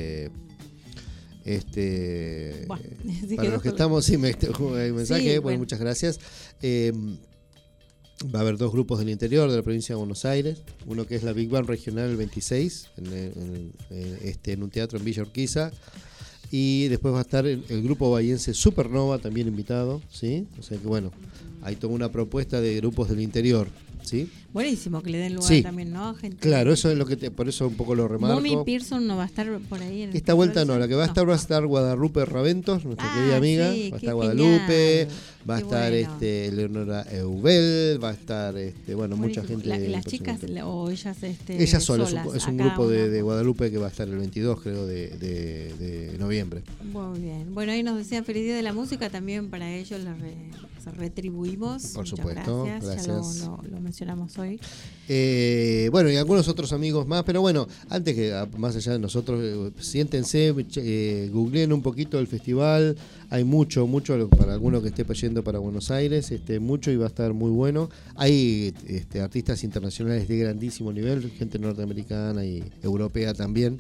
se para quedó los que con- estamos, sí, hay un mensaje, Sí, bueno, bueno. muchas gracias. Va a haber dos grupos del interior de la provincia de Buenos Aires, uno que es la Big Band Regional 26, en un teatro en Villa Urquiza, y después va a estar el grupo bahiense Supernova también invitado, ¿sí? O sea que bueno, hay toda una propuesta de grupos del interior, ¿sí? Buenísimo que le den lugar Sí. también, ¿no? Gente. Claro, eso es lo que por eso un poco lo remarco. Mommy Pearson no va a estar por ahí. En Esta el vuelta no, festival? la que va a estar Guadalupe Raventos, nuestra querida amiga, sí, va a qué estar Guadalupe, genial, va a qué estar bueno. Eleonora Eubel, va a estar bueno, mucha Buenísimo. gente. Las chicas impresionante. o ellas Ellas solas, solas, es un a cada grupo de una. Guadalupe que va a estar el 22, creo, de noviembre. Muy bien. Bueno, ahí nos decían feliz día de la música, también para ellos retribuimos. Por Muchas supuesto, gracias. gracias. Ya lo mencionamos hoy. Bueno, y algunos otros amigos más, pero bueno, antes que más allá de nosotros, siéntense, googleen un poquito el festival. Hay mucho para alguno que esté yendo para Buenos Aires, mucho, y va a estar muy bueno. Hay artistas internacionales de grandísimo nivel, gente norteamericana y europea también,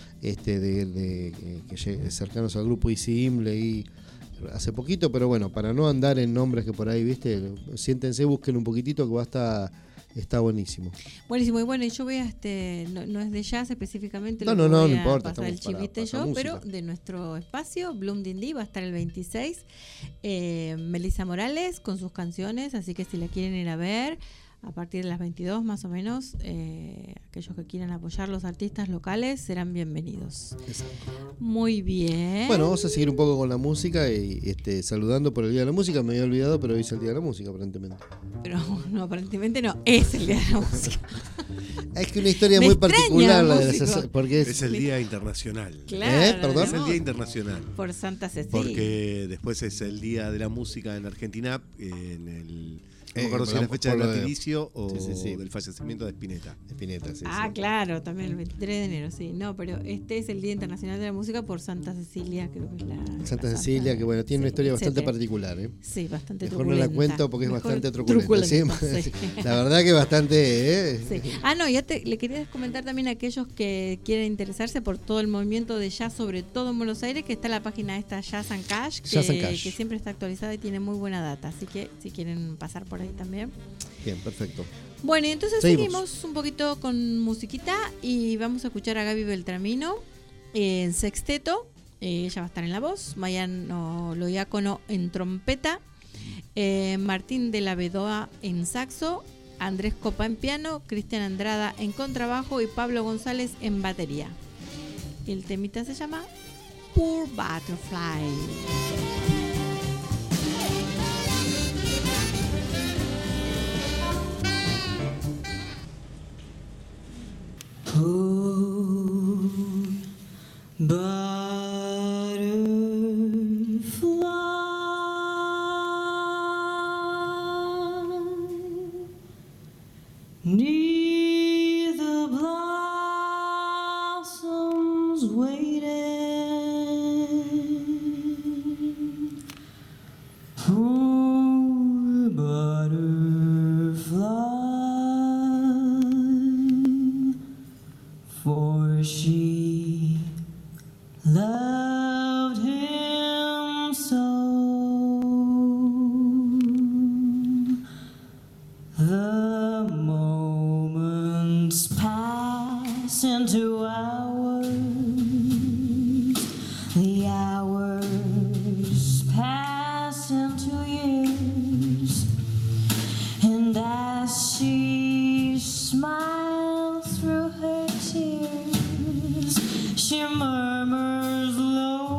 cercanos al grupo Easy leí hace poquito, pero bueno, para no andar en nombres que por ahí, viste, siéntense, busquen un poquitito que va a estar. Está buenísimo. Buenísimo. Y bueno, yo voy a no es de jazz específicamente. No, lo que no voy a importa, pasar el estamos para chivite pasar yo, música. pero de nuestro espacio, Bloom Dindí va a estar el 26. Melissa Morales con sus canciones, así que si la quieren ir a ver, a partir de las 22 más o menos. Aquellos que quieran apoyar los artistas locales serán bienvenidos. Exacto. Muy bien. Bueno, vamos a seguir un poco con la música y saludando por el Día de la Música. Me había olvidado, pero hoy es el Día de la Música, aparentemente. Pero no, aparentemente no, es el Día de la Música. Es que una historia Me muy extraña, particular la de músico. porque Es el Día Internacional. Claro. ¿Perdón? Es el Día Internacional. Por Santa Cecilia. Porque después es el Día de la Música en Argentina, en el... No me acuerdo si por es la fecha por del lo de- natalicio o Sí. del fallecimiento de Spinetta. Spinetta, sí. Ah, sí. claro, también el 23 de enero, sí. No, pero este es el Día Internacional de la Música por Santa Cecilia, creo que es la Santa la Cecilia, que bueno, tiene una sí, historia bastante etcétera. particular, ¿eh? Sí, bastante Mejor no la truculenta. cuento porque es Mejor bastante truculenta. Sí, sí. la verdad que bastante, Sí. Ah, no, le quería comentar también a aquellos que quieren interesarse por todo el movimiento de jazz, sobre todo en Buenos Aires, que está la página esta Jazz and Cash, Jazz and Cash. que siempre está actualizada y tiene muy buena data. Así que si quieren pasar por ahí también. Bien, perfecto. Bueno, y entonces Seguimos. seguimos un poquito con musiquita y vamos a escuchar a Gaby Beltramino en sexteto. Ella va a estar en la voz, Mariano Loiácono en trompeta, Martín de la Bedoa en saxo, Andrés Copa en piano, Cristian Andrada en contrabajo y Pablo González en batería. El temita se llama Poor Butterfly. Neath the blossoms waiting, poor butterfly, for she loved him so. The moments pass into hours, the hours pass into years, and as she smiles through her tears, she murmurs low,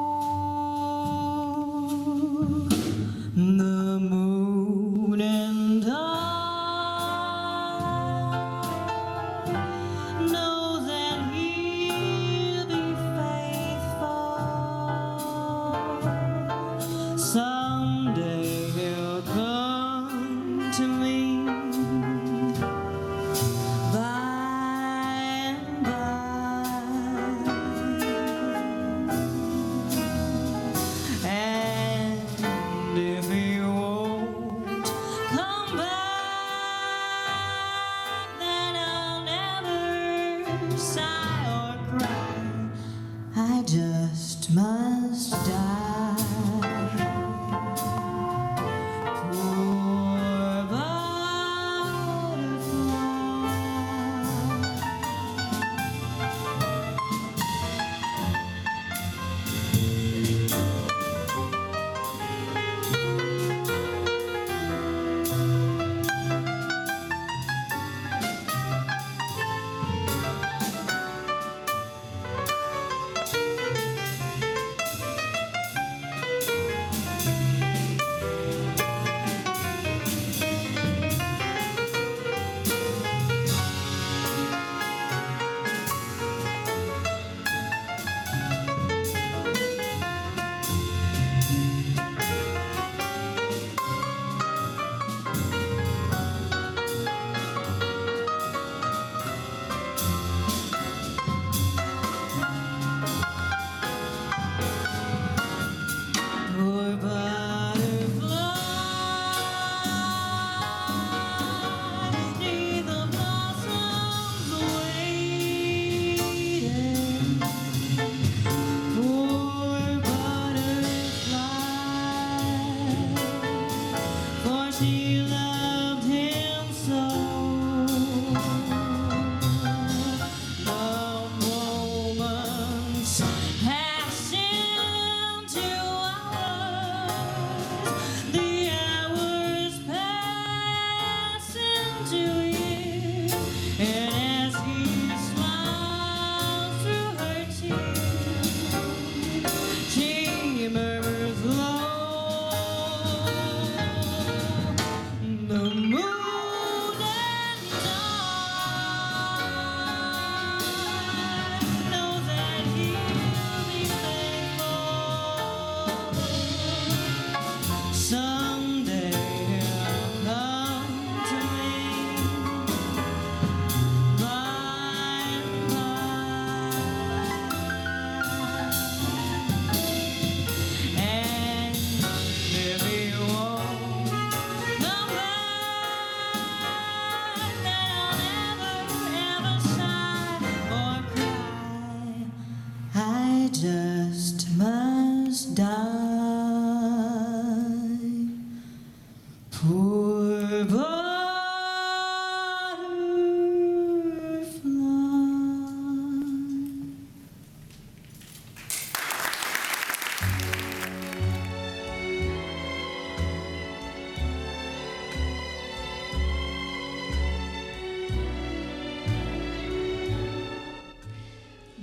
the moon and I know that he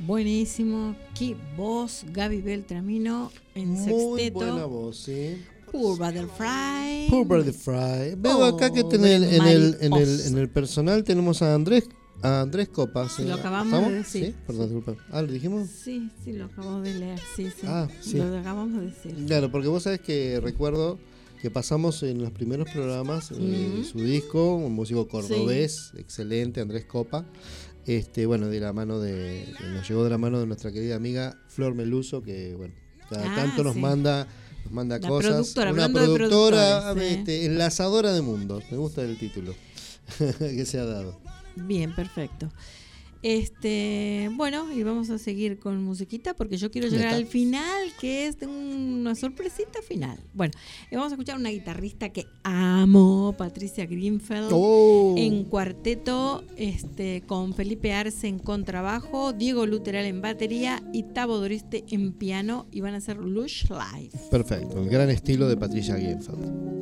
buenísimo. Qué voz, Gaby Beltramino en Muy sexteto. buena voz, sí. Poor Butterfly. Poor Butterfly. Veo acá que Pobre en el personal tenemos a Andrés Copa. Sí, lo acabamos ¿Estamos? de decir. Sí, perdón, disculpa. ¿Lo dijimos? Sí, lo acabamos de leer. Sí. Sí. Lo acabamos de decir. Claro, porque vos sabés que recuerdo que pasamos en los primeros programas su disco, un músico cordobés, excelente, Andrés Copa. Bueno, de la mano nos llegó de la mano de nuestra querida amiga Flor Meluso, que bueno, cada tanto nos manda la cosas. productora, Una hablando de productora productores, enlazadora de mundos. Me gusta el título que se ha dado. Bien, perfecto. Bueno, y vamos a seguir con musiquita porque yo quiero llegar al final, que es una sorpresita final. Bueno, vamos a escuchar una guitarrista que amo, Patricia Greenfeld, en cuarteto, con Felipe Arce en contrabajo, Diego Luteral en batería y Tavo Doriste en piano, y van a hacer Lush Live. Perfecto, el gran estilo de Patricia Greenfeld.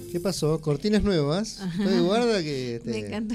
¿Qué pasó? ¿Cortinas nuevas? Estoy guarda que... Me encantó.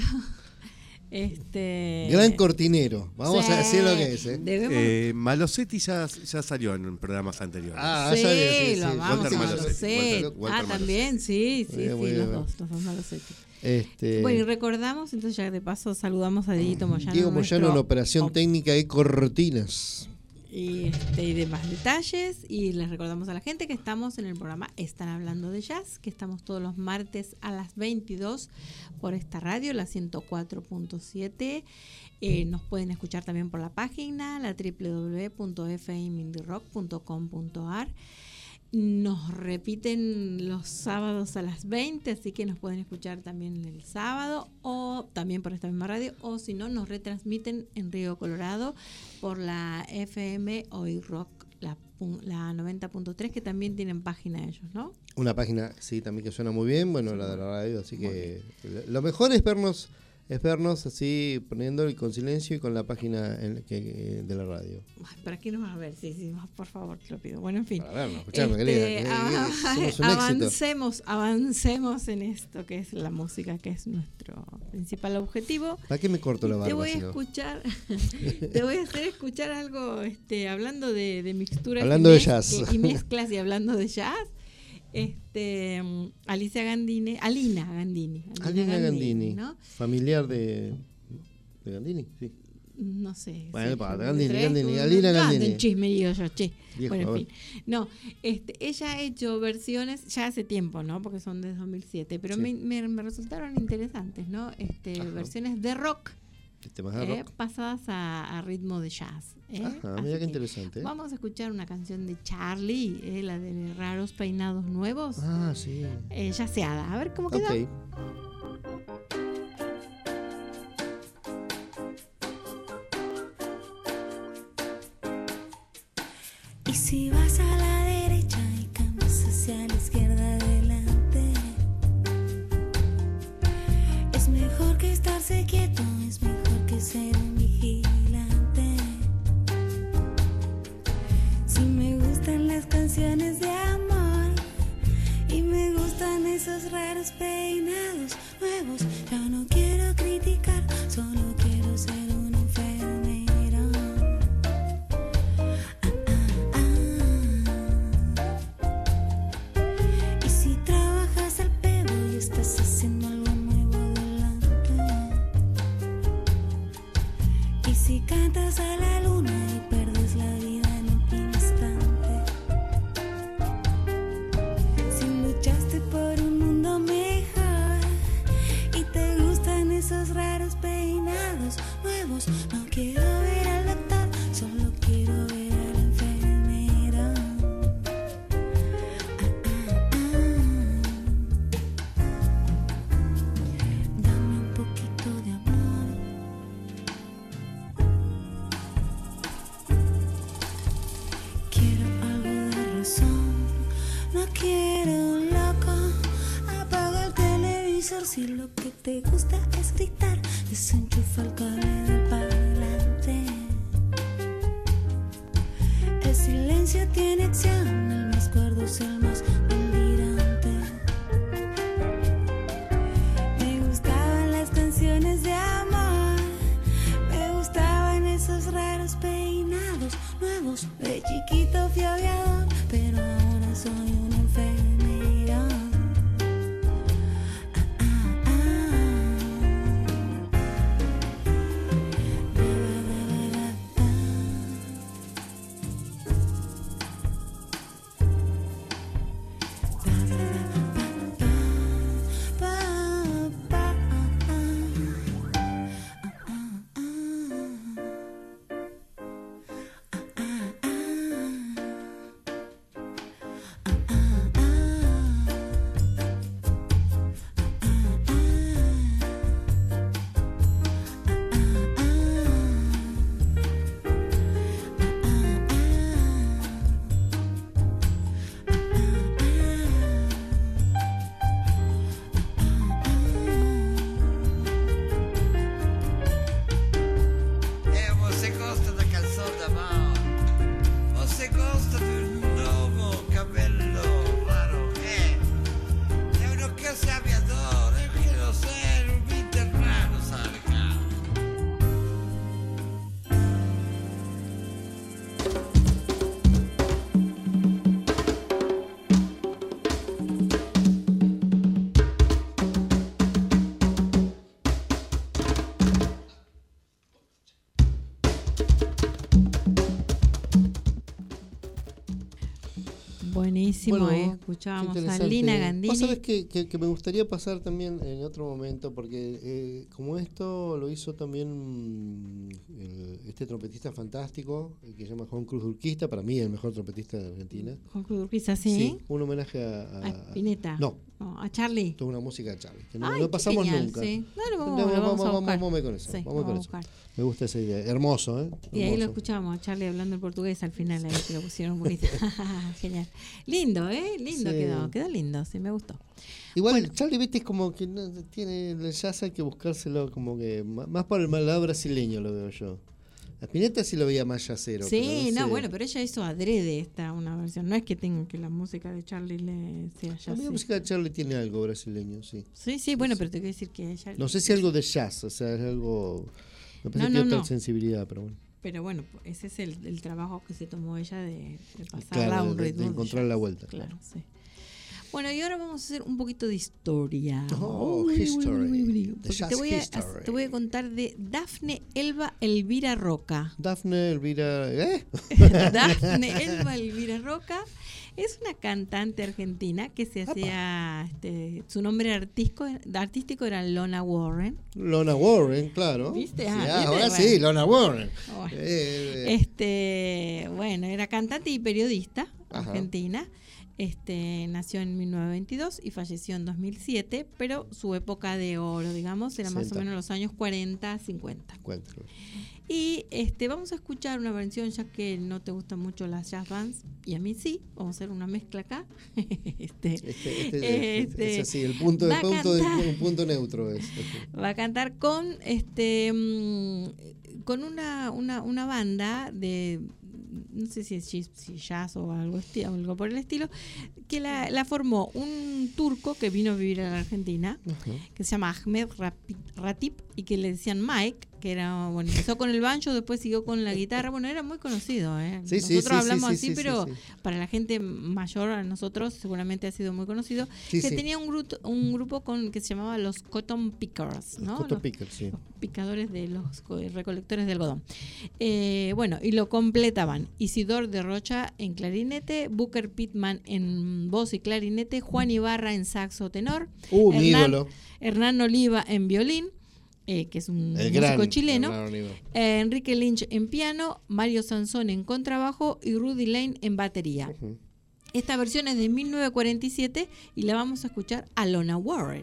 Gran cortinero. Vamos a decir lo que es. Debemos... Malosetti ya salió en programas anteriores. Sí, salió, lo amamos Walter a Malosetti. Malosetti. Walter También, sí, Muy bien. los dos Malosetti. Este, Bueno, y recordamos, entonces ya de paso saludamos a Dieguito Moyano. Diego Moyano en nuestro- operación técnica y cortinas. y demás detalles. Y les recordamos a la gente que estamos en el programa Están Hablando de Jazz, que estamos todos los martes a las 22 por esta radio, la 104.7. Nos pueden escuchar también por la página, la www.fmindyrock.com.ar. Nos repiten los sábados a las 20, así que nos pueden escuchar también el sábado o también por esta misma radio, o si no, nos retransmiten en Río Colorado por la FM Hoy Rock, la 90.3, que también tienen página ellos, ¿no? Una página, sí, también que suena muy bien, bueno, la de la radio, así que lo mejor es vernos así, poniendo con silencio y con la página de la radio. Ay, ¿para qué nos vas a ver? Sí, por favor, te lo pido. Bueno, en fin. Para vernos, escucharnos, querida, somos un éxito. Avancemos en esto que es la música, que es nuestro principal objetivo. ¿Para qué me corto la barba? Te voy a si no? escuchar, te voy a hacer escuchar algo, hablando de mixturas Hablando de jazz. y mezclas y hablando de jazz. Alina Gandini, ¿no? Familiar de Gandini, sí. No sé. Bueno, sí, para, entre Gandini, esto, Alina no, Gandini. del chismerío yo, che. Viejo, Bueno, a en ver. fin. No, ella ha hecho versiones ya hace tiempo, ¿no? Porque son de 2007, pero Sí. me resultaron interesantes, ¿no? Versiones de rock, Temas de rock. pasadas a ritmo de jazz. Ajá, Así mira qué que interesante. vamos a escuchar una canción de Charlie, la de Raros Peinados Nuevos, Ah, sí. yaceada. A ver cómo queda. Ok. Y si vas a la derecha y cambias hacia la izquierda adelante, es mejor que estarse quieto, es mejor que ser un vigilante. Si me gustan las canciones de amor y me gustan esos raros peinados nuevos, yo no quiero criticar, solo quiero ser un enfermero. Y si trabajas al pedo y estás haciendo algo nuevo delante, y si cantas a la luna y perdes la vida en un instante, si luchaste por un mundo mejor y te gustan esos raros peinados nuevos, no quiero ver al doctor, solo quiero ver al enfermero. Dame un poquito de amor. Quiero algo de razón, no quiero un loco. Apaga el televisor si lo que te gusta es gritar. Desenchufa el cable del parlante. El silencio tiene acción, el más cuerdo es el más delirante. Me gustaban las canciones de amor, me gustaban esos raros peinados nuevos. De chiquito fui aviador, pero ahora soy un enfermero. Buenísimo, Bueno, escuchábamos qué a interesante. Lina Vos Gandini. sabés que me gustaría pasar también en otro momento, porque como esto lo hizo también este trompetista fantástico, que se llama Juan Cruz Urquiza, para mí el mejor trompetista de Argentina. Juan Cruz Urquiza, sí. Un homenaje A Spinetta. No, a Charlie. toda una música de Charlie, que no, Ay, no qué pasamos genial, nunca. sí. Dale, No, lo vamos a buscar. vamos con eso. Sí, vamos con a eso. buscar. Me gusta esa idea. Hermoso, ¿eh? Y ahí lo Hermoso. escuchamos, a Charlie hablando el portugués al final, ahí que lo pusieron un poquito. Genial. Lindo, Lindo Sí. quedó lindo, sí, me gustó. Igual, Charlie, viste, es como que no tiene el jazz, hay que buscárselo como que más por el lado brasileño lo veo yo. A Spinetta sí lo veía más jazzero. Sí, pero no, sé. bueno, pero ella hizo adrede una versión. No es que tenga que la música de Charlie le sea A jazz. mí la música de Charlie tiene algo brasileño, sí. Sí, bueno, pero te quiero decir que ella. No sé si algo de jazz, o sea, es algo... Me parece que otra sensibilidad, pero bueno. Pero bueno, ese es el trabajo que se tomó ella de pasarla Claro, a un de ritmo. encontrar jazz. la vuelta. Claro, sí. Bueno, y ahora vamos a hacer un poquito de historia. History. The Porque jazz history. te voy a contar de Dafne Elvira Roca. Dafne Elvira... Dafne Elvira Roca es una cantante argentina que se hacía, su nombre artístico era Lona Warren. Lona Warren, claro. ¿Viste? Sí, ¿viste? ahora Bueno. sí, Lona Warren. Bueno. Bueno, era cantante y periodista Ajá. argentina. Nació en 1922 y falleció en 2007, pero su época de oro, digamos, era más o menos los años 40, 50. Cuéntalo. Y vamos a escuchar una versión, ya que no te gustan mucho las jazz bands, y a mí sí, vamos a hacer una mezcla acá. Es así, el punto va a cantar. un punto neutro es. Va a cantar con una banda de, no sé si es jazz o algo por el estilo, que la formó un turco que vino a vivir a la Argentina, que se llama Ahmed Ratip, y que le decían Mike, que era, bueno, empezó con el banjo, después siguió con la guitarra, bueno, era muy conocido, Sí, nosotros hablamos sí, así, sí, pero sí. para la gente mayor, a nosotros seguramente ha sido muy conocido, Sí, que sí. tenía un grupo que se llamaba los Cotton Pickers, ¿no? Cotton Pickers, sí. Los picadores de los recolectores de algodón. Bueno, y lo completaban Isidor de Rocha en clarinete, Booker Pittman en voz y clarinete, Juan Ibarra en saxo tenor, Mi ídolo. Hernán Oliva en violín, que es un El músico gran chileno, Hernán Oliva. Enrique Lynch en piano, Mario Sansón en contrabajo y Rudy Lane en batería. Esta versión es de 1947 y la vamos a escuchar a Lona Warren.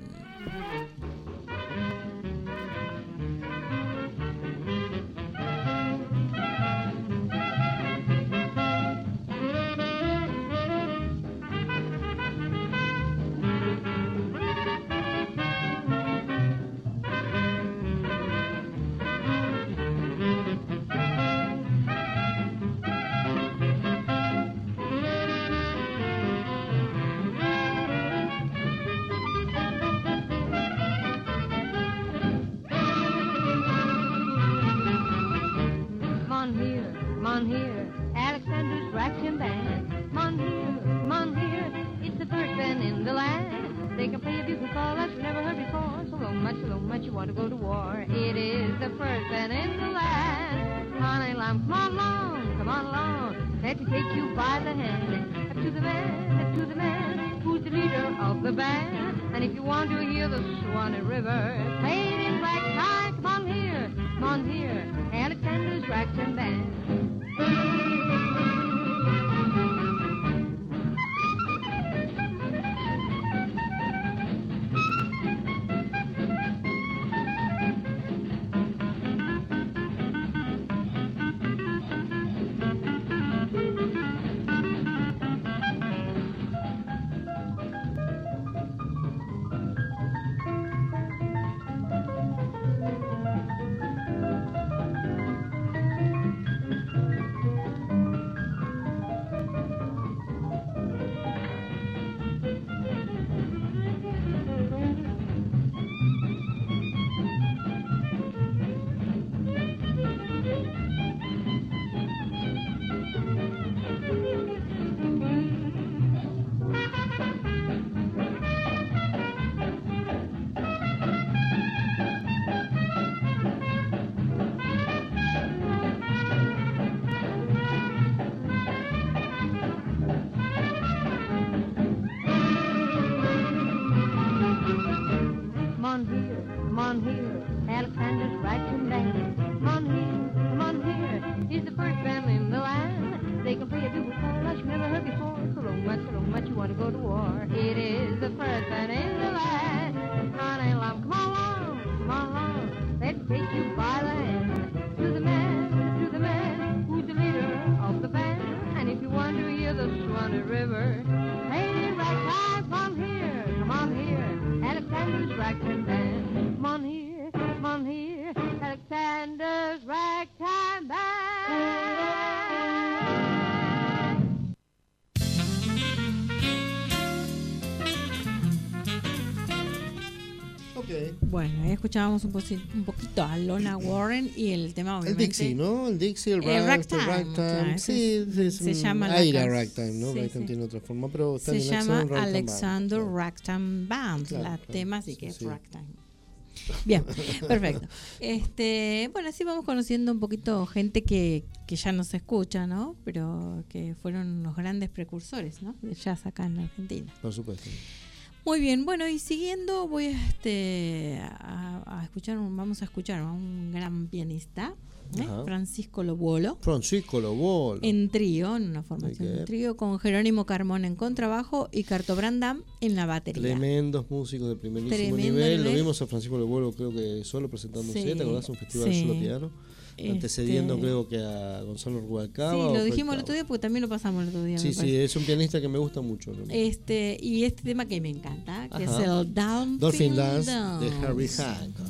Come on here, Alexander's Raction Band. Come on here, it's the first band in the land. They can play a bugle call that you never heard before. So much you want to go to war. It is the first band in the land. Honey lamb, come on along. Let me take you by the hand. Up to the man, who's the leader of the band. And if you want to hear the Swanee River played in black tie, come on here, Alexander's Raction Band. Bueno, ahí escuchábamos un poquito a Lona Warren y el tema El obviamente. Dixie, ¿no? El Dixie, el Ragtime, ragtime. claro, Sí, se llama la Aira canción. Ragtime, ¿no? Sí, Ragtime sí. tiene otra forma, pero está Se bien, llama Ragtime Band. Alexander Claro. Ragtime Band, Claro, la claro. tema así que es Sí. Ragtime. Bien, perfecto. Bueno, así vamos conociendo un poquito gente que ya no se escucha, ¿no? Pero que fueron los grandes precursores, ¿no? De jazz acá en Argentina. Por supuesto. Muy bien, bueno, y siguiendo voy a escuchar, vamos a escuchar a un gran pianista, Ajá. Francisco Lobolo. Francisco Lobolo. En trío, en una formación Ok. de trío, con Jerónimo Carmón en contrabajo y Carto Brandam en la batería. Tremendos músicos de primerísimo Tremendo nivel. Lo nivel. vimos a Francisco Lobolo, creo que solo presentando Sí, ¿te acordás? Un festival sí. solo piano. Antecediendo, Este- creo que a Gonzalo Rubalcaba. Sí, o lo Fred dijimos el Cabo. otro día porque también lo pasamos el otro día. Sí, me sí, parece. es un pianista que me gusta mucho. ¿No? Y este tema que me encanta, que Ajá. es el Dolphin Dance de Dance. Harry Hancock.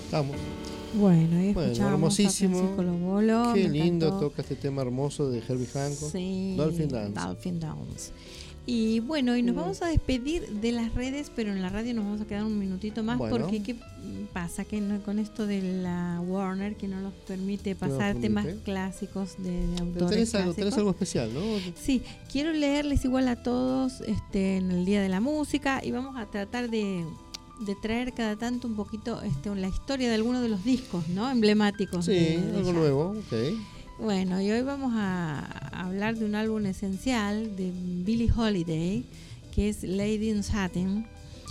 Estamos. Bueno, y Bueno, escuchamos hermosísimo. a Francisco Lobolo. Qué me lindo encantó. toca este tema hermoso de Herbie Hancock. Sí, Dolphin Dance. Dolphin Dance. Y bueno, y nos vamos a despedir de las redes, pero en la radio nos vamos a quedar un minutito más Bueno. porque ¿qué pasa? Que con esto de la Warner que no nos permite No nos pasar temas permite. clásicos de Pero autores tenés clásicos. algo especial, ¿no? Sí, quiero leerles igual a todos en el Día de la Música y vamos a tratar de traer cada tanto un poquito la historia de algunos de los discos, ¿no? Emblemáticos. Sí, de algo jazz. nuevo, ok. Bueno, y hoy vamos a hablar de un álbum esencial de Billie Holiday, que es Lady in Satin.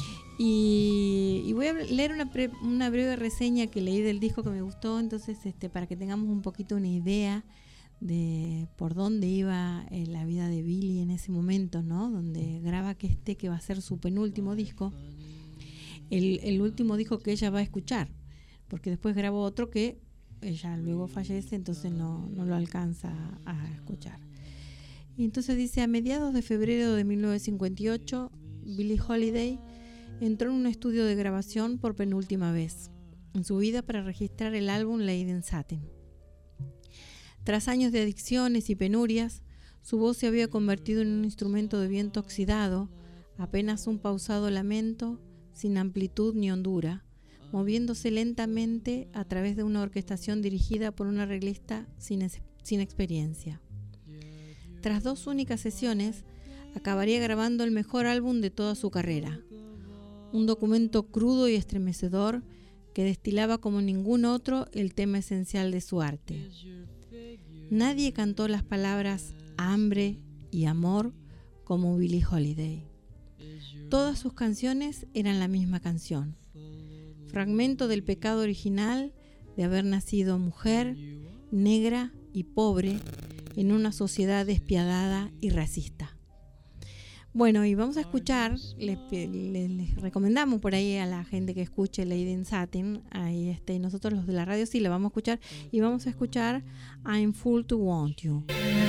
Y voy a leer una breve reseña que leí del disco que me gustó, entonces para que tengamos un poquito una idea de por dónde iba la vida de Billie en ese momento, ¿no? Donde graba que va a ser su penúltimo disco, el último disco que ella va a escuchar, porque después grabó otro que ella luego fallece, entonces no lo alcanza a escuchar. Y entonces dice: a mediados de febrero de 1958, Billie Holiday entró en un estudio de grabación por penúltima vez en su vida para registrar el álbum Lady in Satin. Tras años de adicciones y penurias, su voz se había convertido en un instrumento de viento oxidado, apenas un pausado lamento, sin amplitud ni hondura, moviéndose lentamente a través de una orquestación dirigida por un arreglista sin experiencia. Tras 2 únicas sesiones, acabaría grabando el mejor álbum de toda su carrera, un documento crudo y estremecedor que destilaba como ningún otro el tema esencial de su arte. Nadie cantó las palabras hambre y amor como Billie Holiday. Todas sus canciones eran la misma canción, fragmento del pecado original de haber nacido mujer, negra y pobre en una sociedad despiadada y racista. Bueno, y vamos a escuchar, les recomendamos por ahí a la gente que escuche Lady in Satin, ahí y nosotros los de la radio sí la vamos a escuchar, y vamos a escuchar I'm Fool to Want You.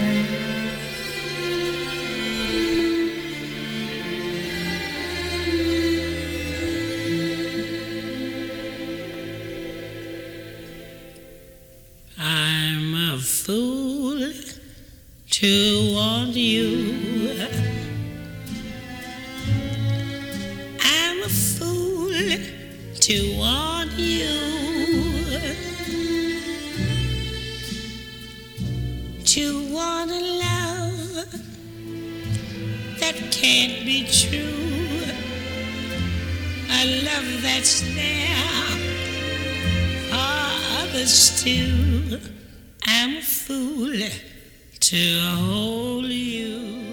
I'm a fool to want you. I'm a fool to want you. To want a love that can't be true. A love that's there for others too. I'm a fool to hold you.